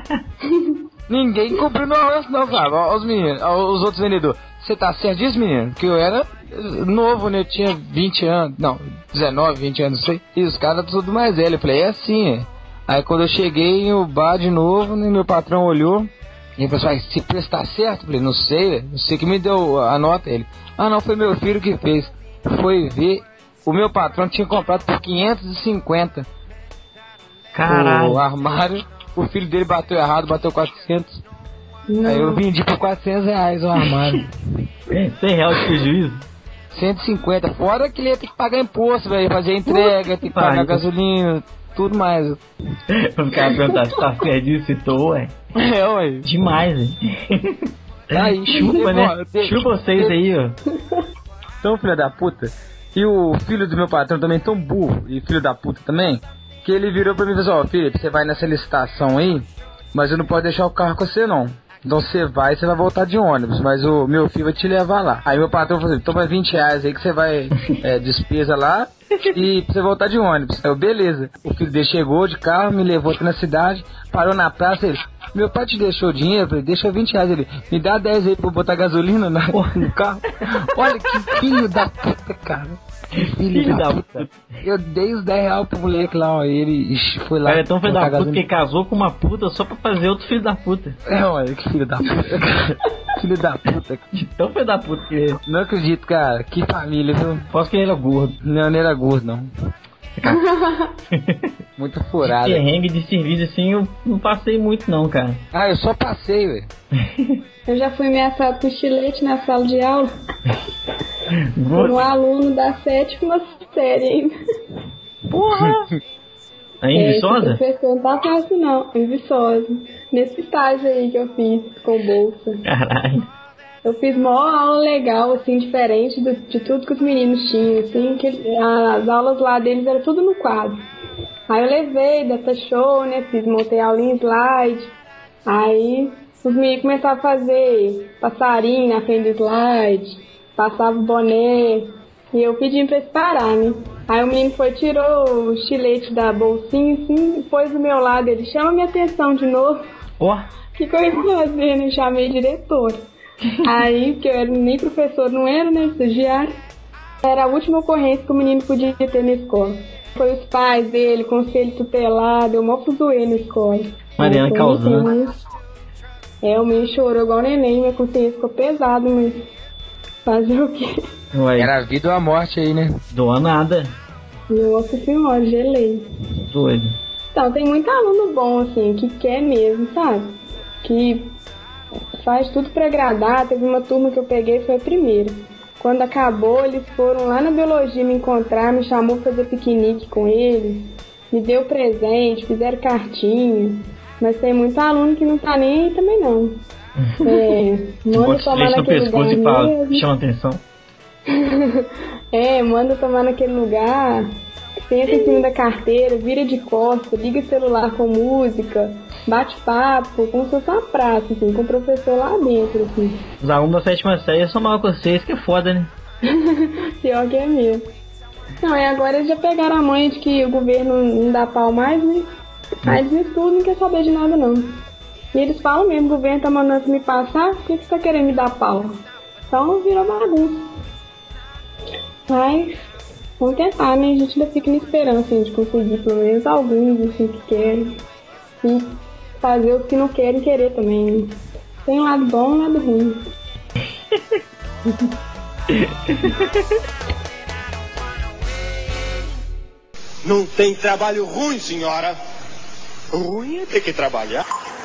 Ninguém comprou no arroz, não, sabe? Os meninos, os outros vendedores. Você tá certo disso, menino? Porque eu era novo, né? Eu tinha 20 anos, não, 19, 20 anos, não sei. E os caras tudo mais velho. Eu falei, é assim. Aí quando eu cheguei no bar de novo, né, meu patrão olhou. E ele falou, esse preço tá certo? Eu falei, não sei que me deu a nota. Ele, não, foi meu filho que fez. Foi ver, o meu patrão tinha comprado por 550. Caralho. O armário, o filho dele bateu errado, bateu 400. Não. Aí eu vendi por R$400 o armário. R$100 de prejuízo? 150, fora que ele ia ter que pagar imposto, velho, fazer entrega, ter que pagar gasolina, tudo mais. O cara perguntar se tá certo disso, citou, ué. Ué. Demais, velho. Aí, chupa, né? Chupa vocês aí, ó. Tão filho da puta. E o filho do meu patrão também tão burro, e filho da puta também, que ele virou pra mim e falou, Felipe, você vai nessa licitação aí, mas eu não posso deixar o carro com você não. Então você vai voltar de ônibus, mas o meu filho vai te levar lá. Aí meu patrão falou assim, toma R$20 aí que você vai despesa lá e pra você voltar de ônibus. Aí eu, beleza. O filho dele chegou de carro, me levou aqui na cidade, parou na praça, ele, meu pai te deixou dinheiro? Eu falei, deixa R$20, ele, me dá 10 aí pra eu botar gasolina no carro. Olha que filho da puta, cara. Que filho da puta. Eu dei os R$10 pro moleque lá, ó, ele foi lá. Cara, é tão filho da puta que casou com uma puta só pra fazer outro filho da puta. Olha que filho da puta. Filho da puta. Tão filho da puta que ele. Não acredito, cara. Que família, viu? Posso que ele era gordo. Não era gordo, não. Muito furado. Perrengue de serviço assim eu não passei muito não, cara. Eu só passei, velho. Eu já fui ameaçado com estilete na sala de aula. Por um aluno da 7ª série ainda. Porra! Aí em Viçosa? Professor não tá fácil não, em Viçosa. Nesse estágio aí que eu fiz com bolsa. Caralho. Eu fiz uma aula legal, assim, diferente de tudo que os meninos tinham, assim, que as aulas lá deles eram tudo no quadro. Aí eu levei data show, né, montei aula em slide. Aí os meninos começaram a fazer passarinho na frente do slide, passava o boné, e eu pedi pra eles parar, né. Aí o menino tirou o estilete da bolsinha, assim, e pôs do meu lado, ele chama minha atenção de novo. Ó. Que coisa fazendo, eu chamei diretora. Aí, que eu era nem professor, não era, né, estagiário. Era a última ocorrência que o menino podia ter na escola. Foi os pais dele, conselho tutelar, deu mó fuzuê na escola. Mariana causando. O menino chorou igual neném, minha consciência ficou pesada, mas fazer o quê? Ué. Era a vida ou a morte aí, né? Doa nada. Nossa senhora, gelei. Doido. Então, tem muito aluno bom, assim, que quer mesmo, sabe? Que faz tudo pra agradar. Teve uma turma que eu peguei, foi a primeira. Quando acabou, eles foram lá na biologia me encontrar, me chamou pra fazer piquenique com eles, me deu presente, fizeram cartinha. Mas tem muito aluno que não tá nem aí também não. Manda tomar naquele lugar e fala, mesmo. chama atenção. Manda tomar naquele lugar, senta em cima da carteira, vira de costas, liga o celular com música, bate papo, como se fosse uma praça, assim, com o professor lá dentro, assim. Os alunos da 7ª série são maior que vocês, que é foda, né? Pior que é mesmo. Não, agora eles já pegaram a manha de que o governo não dá pau mais, né? Aí eles estudam, não quer saber de nada, não. E eles falam mesmo, o governo tá mandando me passar, por que você tá querendo me dar pau? Então virou bagunça. Mas vamos tentar, né? A gente ainda fica na esperança, assim, de conseguir pelo menos alguns, assim, que querem. E fazer os que não querem querer também, né? Tem um lado bom e um lado ruim. Não tem trabalho ruim, senhora. Ruim é ter que trabalhar.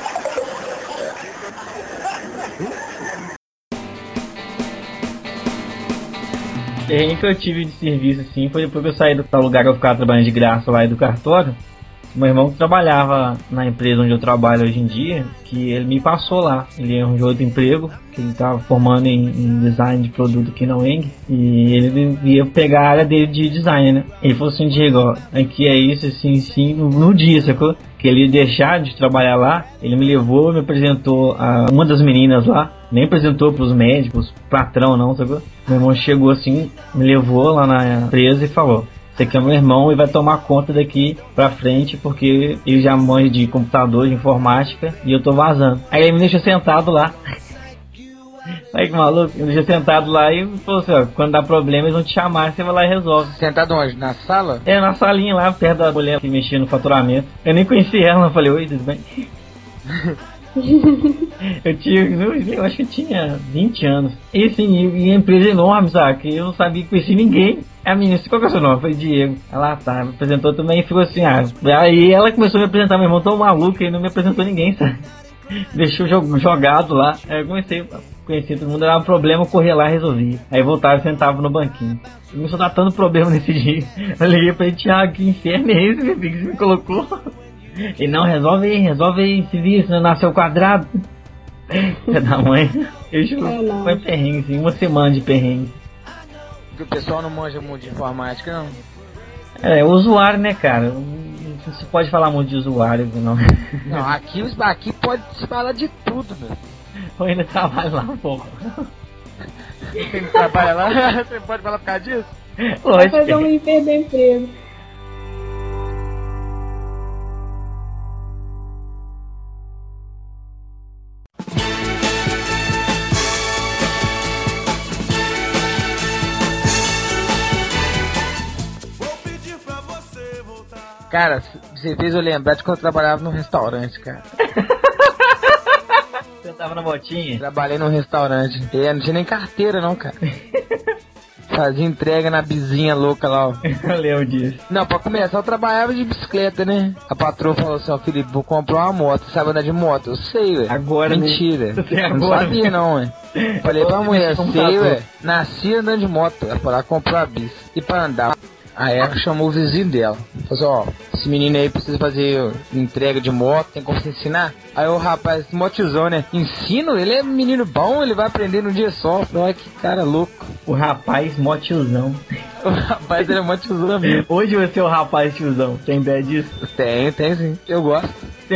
O que eu tive de serviço assim foi depois que eu saí do lugar que eu ficava trabalhando de graça lá do cartório. Meu irmão que trabalhava na empresa onde eu trabalho hoje em dia, que ele me passou lá. Ele arranjou outro emprego, que ele estava formando em design de produto aqui na UENG, e ele ia pegar a área dele de design, né? Ele falou assim, Diego, ó, aqui é isso, assim, no dia, sacou? Que ele ia deixar de trabalhar lá, ele me levou, me apresentou a uma das meninas lá, nem apresentou pros médicos, patrão não, sacou? Meu irmão chegou assim, me levou lá na empresa e falou, esse aqui é meu irmão e vai tomar conta daqui pra frente porque ele já manja de computador, de informática e eu tô vazando. Aí ele me deixou sentado lá. Aí que maluco, me deixou sentado lá e falou assim, ó, quando dá problema eles vão te chamar, você vai lá e resolve. Sentado onde? Na sala? Na salinha lá, perto da mulher que mexia no faturamento. Eu nem conheci ela, eu falei, oi, tudo bem? Eu acho que eu tinha 20 anos. E assim, e a empresa enorme, sabe? Que eu não sabia que conhecia ninguém. A menina, qual que é o seu nome? Eu falei, Diego. Ela tá, me apresentou também e ficou assim, aí ela começou a me apresentar, meu irmão tão maluco e não me apresentou ninguém, sabe? Deixou jogado lá. Aí eu comecei a conhecer todo mundo, era um problema, eu corria lá e resolvia. Aí voltava e sentava no banquinho. Começou a dar tanto problema nesse dia. Eu liguei pra ele, Thiago, que inferno é esse, meu filho, que você me colocou? Ele, não, resolve aí, se vir, se não nasceu quadrado. É da mãe. Eu juro, foi perrengue, assim, uma semana de perrengue. Porque o pessoal não manja muito de informática, não? É usuário, né, cara? Não se pode falar muito de usuário, não. Não, aqui pode se falar de tudo, meu. Eu ainda trabalho lá um pouco. Você não trabalha lá? Você pode falar por causa disso? Vai fazer um perder emprego. Cara, você fez eu lembrar de quando eu trabalhava num restaurante, cara. Você tava na motinha? Trabalhei num restaurante. Não tinha nem carteira não, cara. Fazia entrega na bizinha louca lá, ó. Eu lembro disso. Não, pra começar eu trabalhava de bicicleta, né? A patroa falou assim, ó, Felipe, vou comprar uma moto. Você sabe andar de moto? Eu sei, ué. Agora, mentira. Né? Não sabia não, ué. Falei pra mulher, sei, ué. Nasci andando de moto. Ela falou, comprou a bis. E pra andar. Aí ela chamou o vizinho dela. Falou assim, ó, esse menino aí precisa fazer entrega de moto, tem como você ensinar? Aí o rapaz, motizão, né? Ensino? Ele é menino bom, ele vai aprender num dia só. Olha que cara louco. O rapaz motizão. O rapaz, ele é motizão mesmo. Hoje você é o rapaz tiozão, tem ideia disso? Tem sim. Eu gosto.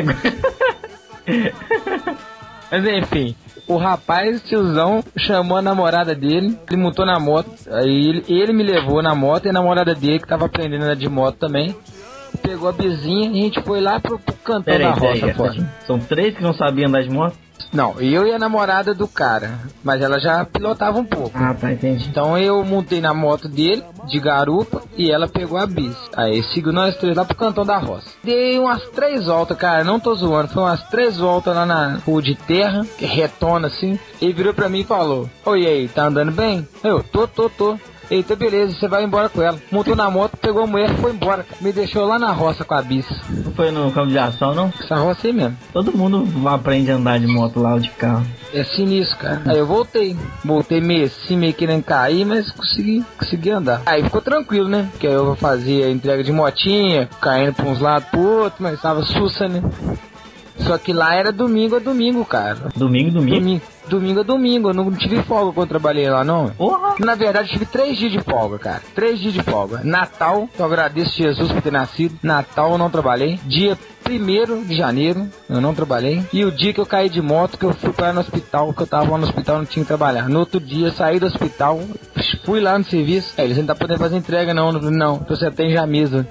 Mas enfim, o rapaz, tiozão, chamou a namorada dele, ele montou na moto, aí ele me levou na moto e a namorada dele, que tava aprendendo a andar de moto também, pegou a bizinha e a gente foi lá pro cantão da roça fora. São 3 que não sabiam andar de moto? Não, eu e a namorada do cara, mas ela já pilotava um pouco. Ah, tá, entendi. Então eu montei na moto dele, de garupa, e ela pegou a bis. Aí seguiu nós 3 lá pro cantão da roça. Dei umas 3 voltas, cara, não tô zoando, foi umas 3 voltas lá na rua de terra, retona assim. Ele virou pra mim e falou, oi, aí, tá andando bem? Eu, tô. Eita, beleza, você vai embora com ela. Montou na moto, pegou a mulher e foi embora. Me deixou lá na roça com a bis. Não foi no campo de ação, não? Essa roça aí mesmo. Todo mundo aprende a andar de moto lá ou de carro. É sinistro, cara. Aí eu voltei meio assim, meio querendo cair, mas consegui andar. Aí ficou tranquilo, né? Porque aí eu fazia entrega de motinha, caindo pra uns lados pro outro, mas tava sussa, né? Só que lá era domingo a domingo, cara. Domingo a domingo. Eu não tive folga quando eu trabalhei lá, não. Porra! Na verdade, eu tive 3 dias de folga, cara. 3 dias de folga. Natal, eu agradeço Jesus por ter nascido. Natal eu não trabalhei. Dia 1º de janeiro, eu não trabalhei. E o dia que eu caí de moto, que eu fui para no hospital, que eu tava lá no hospital, não tinha que trabalhar. No outro dia, eu saí do hospital, fui lá no serviço. Eles não tá podendo fazer entrega, não. Não, você atende a mesa.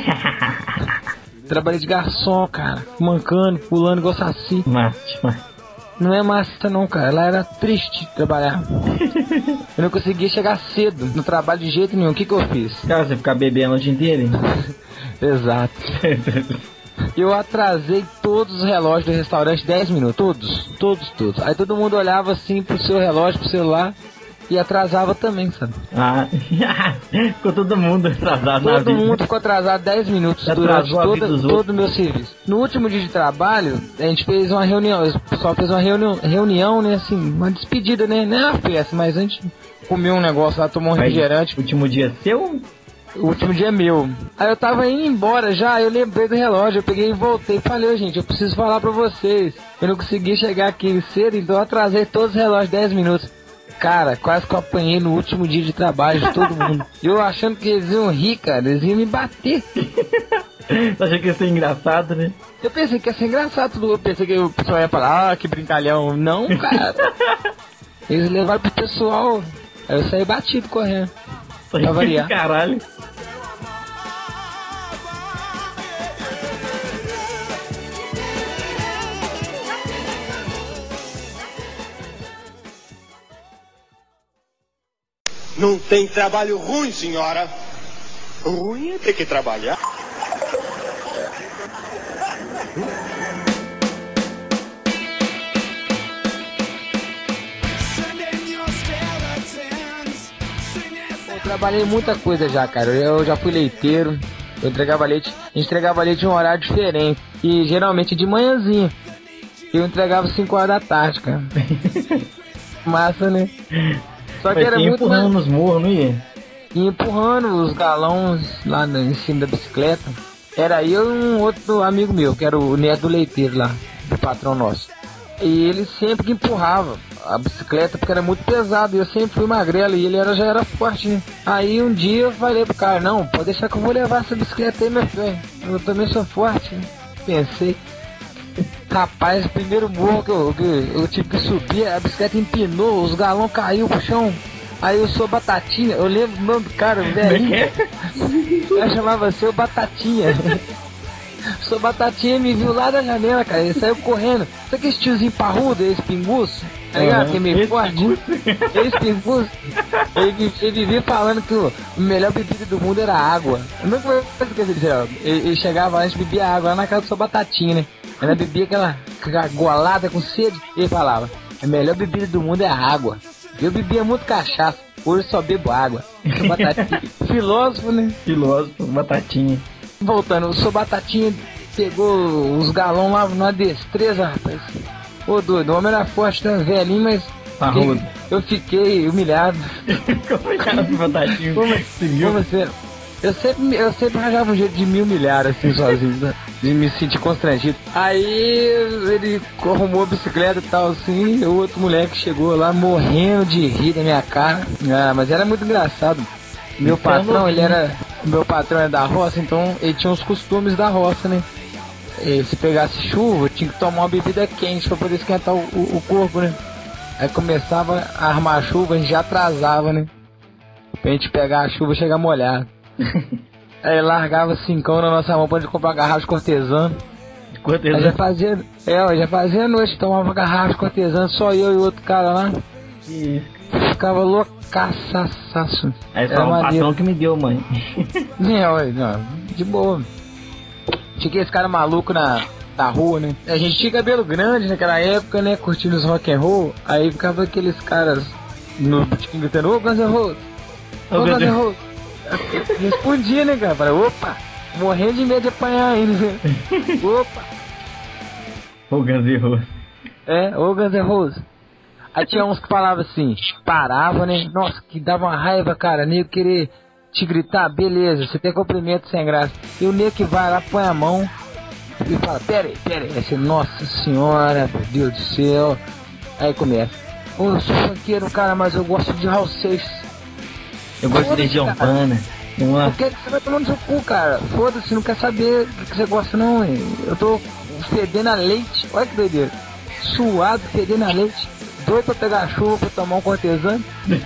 Trabalhei de garçom, cara. Mancando, pulando igual saci. Massa. Não é massa não, cara. Lá era triste trabalhar. Eu não conseguia chegar cedo no trabalho de jeito nenhum. O que eu fiz? Cara, você ficar bebendo o dia inteiro, hein? Exato. Eu atrasei todos os relógios do restaurante 10 minutos. Todos. Aí todo mundo olhava assim pro seu relógio, pro celular. E atrasava também, sabe? Ah, ficou todo mundo atrasado na vida. Todo mundo ficou atrasado 10 minutos durante todo o meu serviço. No último dia de trabalho, a gente fez uma reunião, o pessoal fez uma reunião, né, assim, uma despedida, né, não é uma festa, mas a gente comeu um negócio lá, tomou um refrigerante. O último dia seu? O último dia é meu. Aí eu tava indo embora já, eu lembrei do relógio, eu peguei e voltei. Falei, gente, eu preciso falar pra vocês. Eu não consegui chegar aqui cedo, então eu atrasei todos os relógios 10 minutos. Cara, quase que eu apanhei no último dia de trabalho de todo mundo. Eu achando que eles iam rir, cara, eles iam me bater. Você achou que ia ser engraçado, né? Eu pensei que ia ser engraçado, eu pensei que o pessoal ia falar, ah, que brincalhão. Não, cara. Eles levaram pro pessoal, aí eu saí batido correndo. Pra variar. Caralho. Não tem trabalho ruim, senhora. Ruim é ter que trabalhar. Eu trabalhei muita coisa já, cara. Eu já fui leiteiro. Eu entregava leite. A gente entregava leite em um horário diferente. E geralmente de manhãzinha. Eu entregava 5 horas da tarde, cara. Massa, né? Só que era muito empurrando nos morros, não ia? E empurrando os galões lá em cima da bicicleta. Era eu e um outro amigo meu, que era o neto do leiteiro lá, do patrão nosso. E ele sempre que empurrava a bicicleta, porque era muito pesado, e eu sempre fui magrelo, e ele já era forte, né? Aí um dia eu falei pro cara, não, pode deixar que eu vou levar essa bicicleta aí, meu filho. Eu também sou forte, né? Pensei. Rapaz, o primeiro morro que eu tive que subir, a bicicleta empinou, os galões caiu pro chão. Aí eu sou Batatinha, eu lembro o nome do cara, velho. Eu chamava Seu Batatinha. Sou Batatinha, me viu lá da janela, cara, ele saiu correndo. Sabe aquele tiozinho parrudo, esse pinguço? Tá ligado? Que é meio forte. Esse pinguço, ele vivia falando que o melhor bebida do mundo era água. Eu nunca vou esquecer. Ele chegava lá, a gente bebia água lá na casa do Seu Batatinha, né? Ela bebia aquela golada com sede. E ele falava, a melhor bebida do mundo é a água. Eu bebia muito cachaça, hoje só bebo água. Batatinha. Filósofo, né? Filósofo, Batatinha. Voltando, o Seu Batatinha pegou os galões lá numa destreza, rapaz. Ô doido, o homem era forte, né? Velhinho, mas eu fiquei humilhado. Como é que era o Batatinha? Como assim? Eu sempre arranjava um jeito de me humilhar, assim, sozinho, né? De me sentir constrangido. Aí ele arrumou a bicicleta e tal, assim, e o outro moleque chegou lá morrendo de rir da minha cara. Ah, mas era muito engraçado. Meu patrão é da roça, então ele tinha os costumes da roça, né? E se pegasse chuva, tinha que tomar uma bebida quente pra poder esquentar o corpo, né? Aí começava a armar a chuva, a gente já atrasava, né? Pra gente pegar a chuva e chegar molhado. Aí largava 5 na nossa mão pra gente comprar uma garrafa de cortesã. Aí já fazia a noite, tomava garrafa de cortesã, só eu e o outro cara lá. Ficava loucaçaço. Aí foi um patrão que me deu, mãe. Não, de boa. Tinha esse cara maluco da rua, né? A gente tinha cabelo grande naquela época, né? Curtindo os rock and roll. Aí ficava aqueles caras no botequim gritando: ô Guns N' Roses! Ô Guns N' Roses! Respondia, né, cara? Falei: opa! Morrendo de medo de apanhar ainda. Opa! Ô Guns N' Roses. Ô Guns N' Roses. Aí tinha uns que falavam assim, parava, né? Nossa, que dava uma raiva, cara. Nego querer te gritar, beleza, você tem cumprimento sem graça. E o nego que vai lá, põe a mão e fala: pera aí. Assim, nossa senhora, meu Deus do céu. Aí começa: ô, eu sou funkeiro, cara, mas eu gosto de Raul Seixas. Eu gosto de Legião Urbana. Por que você vai tomando seu cu, cara? Foda-se, não quer saber o que você gosta, não, hein? Eu tô fedendo a leite. Olha que doideira. Suado, fedendo a leite. Doido pra pegar a chuva, pra tomar um cortesã.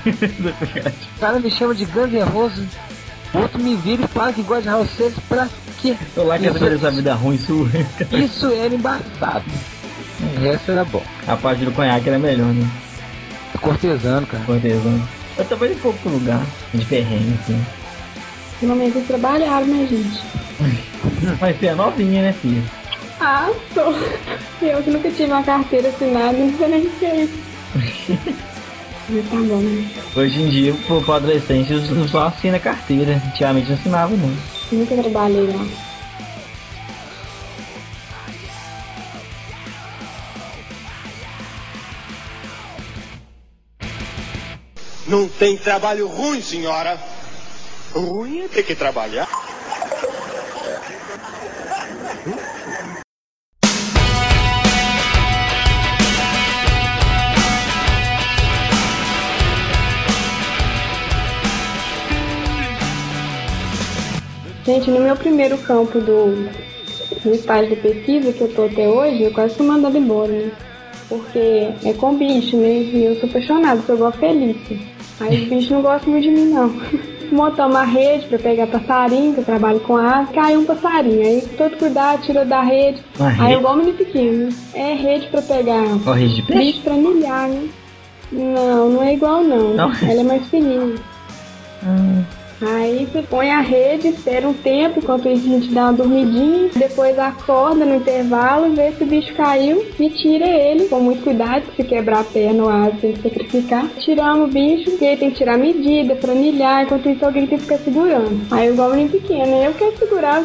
O cara me chama de Guns N' Roses. O outro me vira e fala que gosta de Raul Seixas. Pra quê? Tô lá querendo ver essa vida ruim sua. Isso era embaçado. Essa era bom. A parte do conhaque era melhor, né? Cortesano, cara. Cortesano. Eu trabalhei em pouco lugar, de perrengue, assim. No momento eles trabalharam, né, gente? Mas você é novinha, né, filha? Ah, sou. Eu que nunca tive uma carteira assinada, não sei nem o que é isso. Mas tá bom, né? Hoje em dia, pro adolescente, não só assina carteira. Antigamente não assinava, não. Nunca trabalhei lá. Não tem trabalho ruim, senhora. Ruim é ter que trabalhar. Gente, no meu primeiro campo do estágio de pesquisa, que eu tô até hoje, eu quase fui mandada embora, né? Porque é com bicho, né? E eu sou apaixonada, sou igual a Felícia. Aí os bichos não gostam muito de mim, não. Montamos uma rede pra pegar passarinho, que eu trabalho com asa, caiu um passarinho. Aí todo cuidado, tirou da rede. Aí igual um menino pequeno, né? É rede pra pegar rede de peixe? Bicho pra milhar, né? Não é igual não. Ela é mais fininha. Aí você põe a rede, espera um tempo, enquanto isso a gente dá uma dormidinha, depois acorda no intervalo, vê se o bicho caiu e tira ele, com muito cuidado, que se quebrar a perna ou a asa tem que sacrificar. Tiramos o bicho, e aí tem que tirar a medida, planilhar, enquanto isso alguém tem que ficar segurando. Aí igual o menino pequeno, eu quero segurar.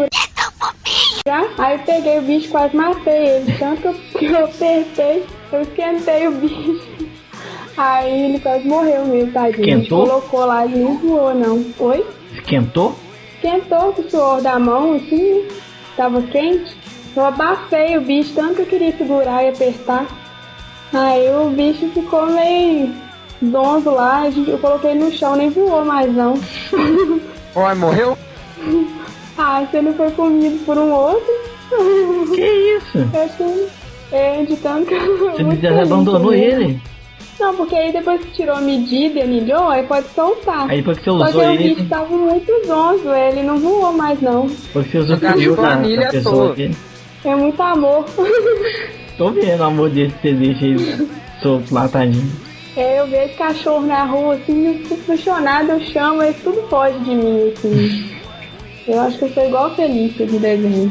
Aí eu peguei o bicho, quase matei ele, tanto que eu apertei, eu esquentei o bicho. Aí ele quase morreu mesmo, tadinho. A gente colocou lá, ele nem voou, não. Oi? Esquentou? Esquentou com o suor da mão, assim, tava quente. Eu abafei o bicho, tanto que eu queria segurar e apertar. Aí o bicho ficou meio zonzo lá, eu coloquei no chão, nem voou mais não. Oi, morreu? Você não foi comido por um outro? Que isso? Eu achei, de tanto que você abandonou ele? Não, porque aí depois que tirou a medida e anilhou, aí pode soltar. Aí depois que você usou ele... ele... o bicho tava muito zonzo, ele não voou mais não. Porque você usou a anilha pessoa aqui. É muito amor. Tô vendo o amor desse que você deixa ele solto lá, tadinho. Eu vejo cachorro na rua, assim, eu fico apaixonada, eu chamo, eles tudo foge de mim, assim. Eu acho que eu sou igual a Felícia de desenho.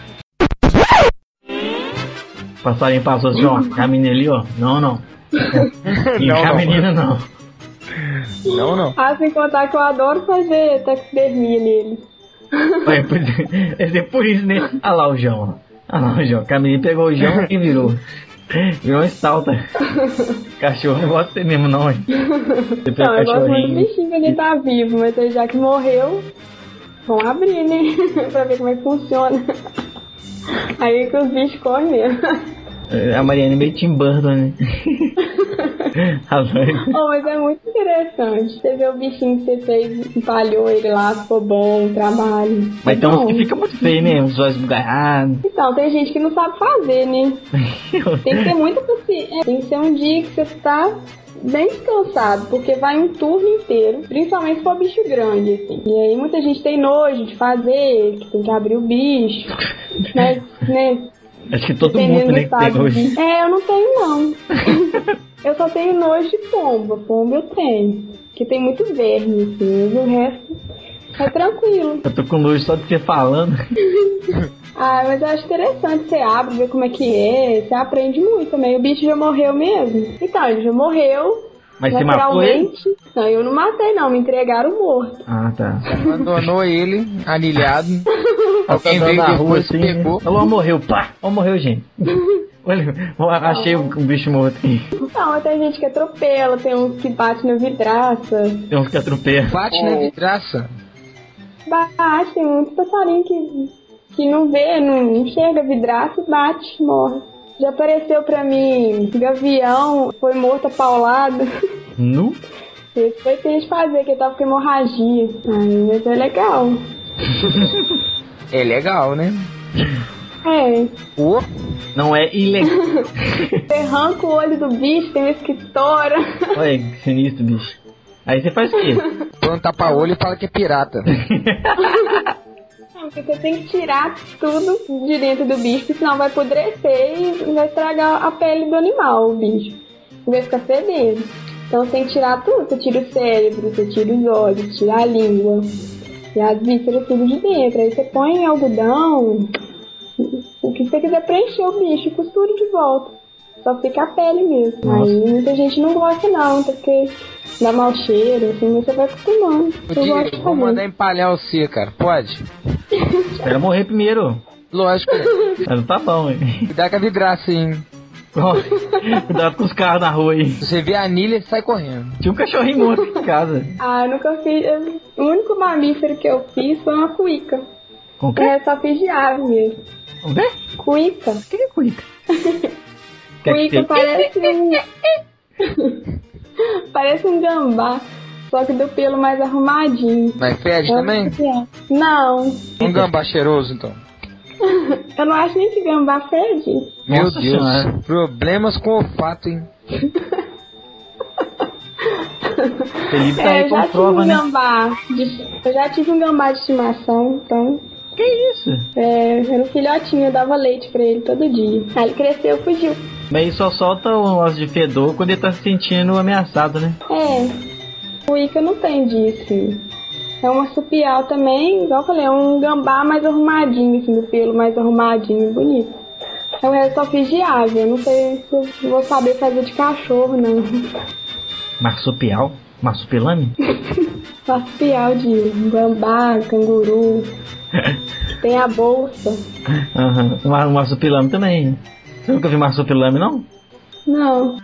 O passarinho passou assim, ó, a menina ali, ó, não. E a menina não. Não. Sem contar que eu adoro fazer taxidermia neles. É por isso, né? Olha lá o João. Que a menina pegou o João e virou uma estalta. Cachorro não gosta de ser mesmo, não, hein? Não, eu gosto muito do bichinho que ele tá vivo, mas ele já que morreu, Vamos abrir, né? Pra ver como é que funciona. Aí que os bichos correm mesmo. A Mariana é meio Tim Burton, né? Oh, mas é muito interessante. Você vê o bichinho que você fez, empalhou ele lá, ficou bom o trabalho. Mas tem uns que fica muito feio, né? Os olhos bugalhados. Então, tem gente que não sabe fazer, né? Tem que ter muita paciência. Tem que ser um dia que você tá bem descansado, porque vai um turno inteiro, principalmente se for bicho grande, assim. E aí muita gente tem nojo de fazer, que tem que abrir o bicho, né? Acho que todo mundo, né, que tem nojo. Eu não tenho, não. Eu só tenho nojo de pomba. Pomba eu tenho. Que tem muito verme, assim. Mas o resto é tranquilo. Eu tô com nojo só de você falando. Mas eu acho interessante. Você abre, vê como é que é. Você aprende muito também. O bicho já morreu mesmo. Então, ele já morreu. Mas você matou ele? Não, eu não matei, não. Me entregaram morto. Ah, tá. Você abandonou ele, anilhado. Alguém veio na rua assim, pegou. Olha, morreu, pá! Olha, morreu, gente. Olha, achei um bicho morto aqui. Não, tem gente que atropela, tem uns que bate na vidraça. Tem uns que atropelam. Bate na vidraça? Bate, tem muitos passarinhos que não vê, não enxerga a vidraça e bate, morre. Já apareceu pra mim gavião, foi morto a paulada. Não? Esse foi que a gente fazer, que ele tava com hemorragia. Mas é legal. É legal, né? É. Não é ilegal. Você arranca o olho do bicho, tem vezes que estoura. Olha, que sinistro, bicho. Aí você faz o quê? Põe um tapa-olho e fala que é pirata. Porque você tem que tirar tudo de dentro do bicho, senão vai apodrecer e vai estragar a pele do animal, o bicho. Vai ficar fedendo. Então você tem que tirar tudo. Você tira o cérebro, você tira os olhos, tira a língua. E as vísceras tudo de dentro. Aí você põe algodão, o que você quiser preencher o bicho e costura de volta. Só fica a pele mesmo. Nossa. Aí muita gente não gosta não, porque dá mau cheiro, assim, mas você vai acostumando. Eu vou mandar empalhar você, cara. Pode? Espera morrer primeiro. Lógico. Mas tá bom, hein? Cuidado com a vidraça, hein? Cuidado com os carros na rua aí. Se você vê a anilha, você sai correndo. Tinha um cachorrinho morto em casa. Eu nunca fiz. O único mamífero que eu fiz foi uma cuíca. Com que? Eu só fiz de ave mesmo. O quê? Cuíca. O que é cuíca? Cuíca parece parece um gambá, só que do pelo mais arrumadinho. Mas fede também? Não. Um gambá cheiroso, então. Eu não acho nem que gambá fede. Meu Nossa Deus, senhora. Problemas com olfato, hein? Felipe tá aí com prova, né? Eu já tive um gambá de estimação, então... Que isso? Era um filhotinho, eu dava leite pra ele todo dia. Aí ele cresceu e fugiu. Mas ele só solta um osso de fedor quando ele tá se sentindo ameaçado, né? O Ica não tem disso. É um marsupial também, igual eu falei, é um gambá mais arrumadinho, assim, do pelo mais arrumadinho, bonito. O resto só fiz de ave, eu não sei se eu vou saber fazer de cachorro, não. Marsupial? Marsupilame? Marsupial de gambá, canguru. Tem a bolsa. Aham, o marsupilame também. Você nunca viu marsupilame, não? Não.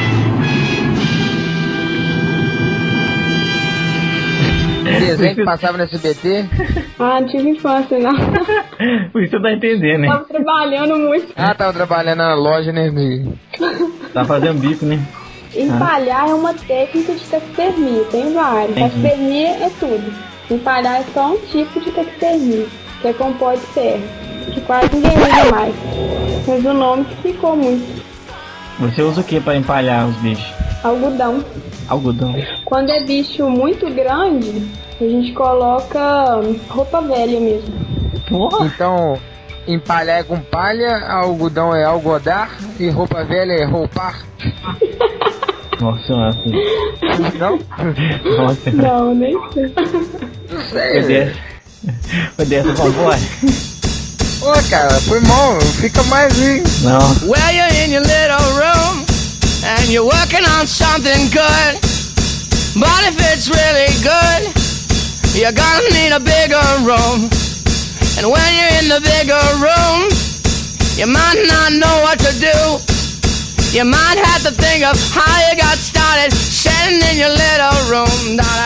Desenho que passava no SBT? Não tive infância, não. Por isso você tá entendendo, né? Tava trabalhando muito. Tava trabalhando na loja, né? Tá fazendo bico, né? Empalhar é uma técnica de taxidermia, tem várias. Taxidermia é tudo. Empalhar é só um tipo de taxidermia, que é com pó de terra, que quase ninguém usa mais. Mas o nome que ficou muito. Você usa o que pra empalhar os bichos? Algodão. Algodão. Quando é bicho muito grande, a gente coloca roupa velha mesmo. Porra! Então, empalhar é com palha, algodão é algodar e roupa velha é roupar. Nossa, não? Nossa. Não, nem sei. Não sei. Foi dessa, vambora. Ô, cara, foi mal, fica mais hein? Não. Well, you're in your little room and you're working on something good. But if it's really good, you're gonna need a bigger room. And when you're in the bigger room, you might not know what to do. You might have to think of how you got started, sitting in your little room. Da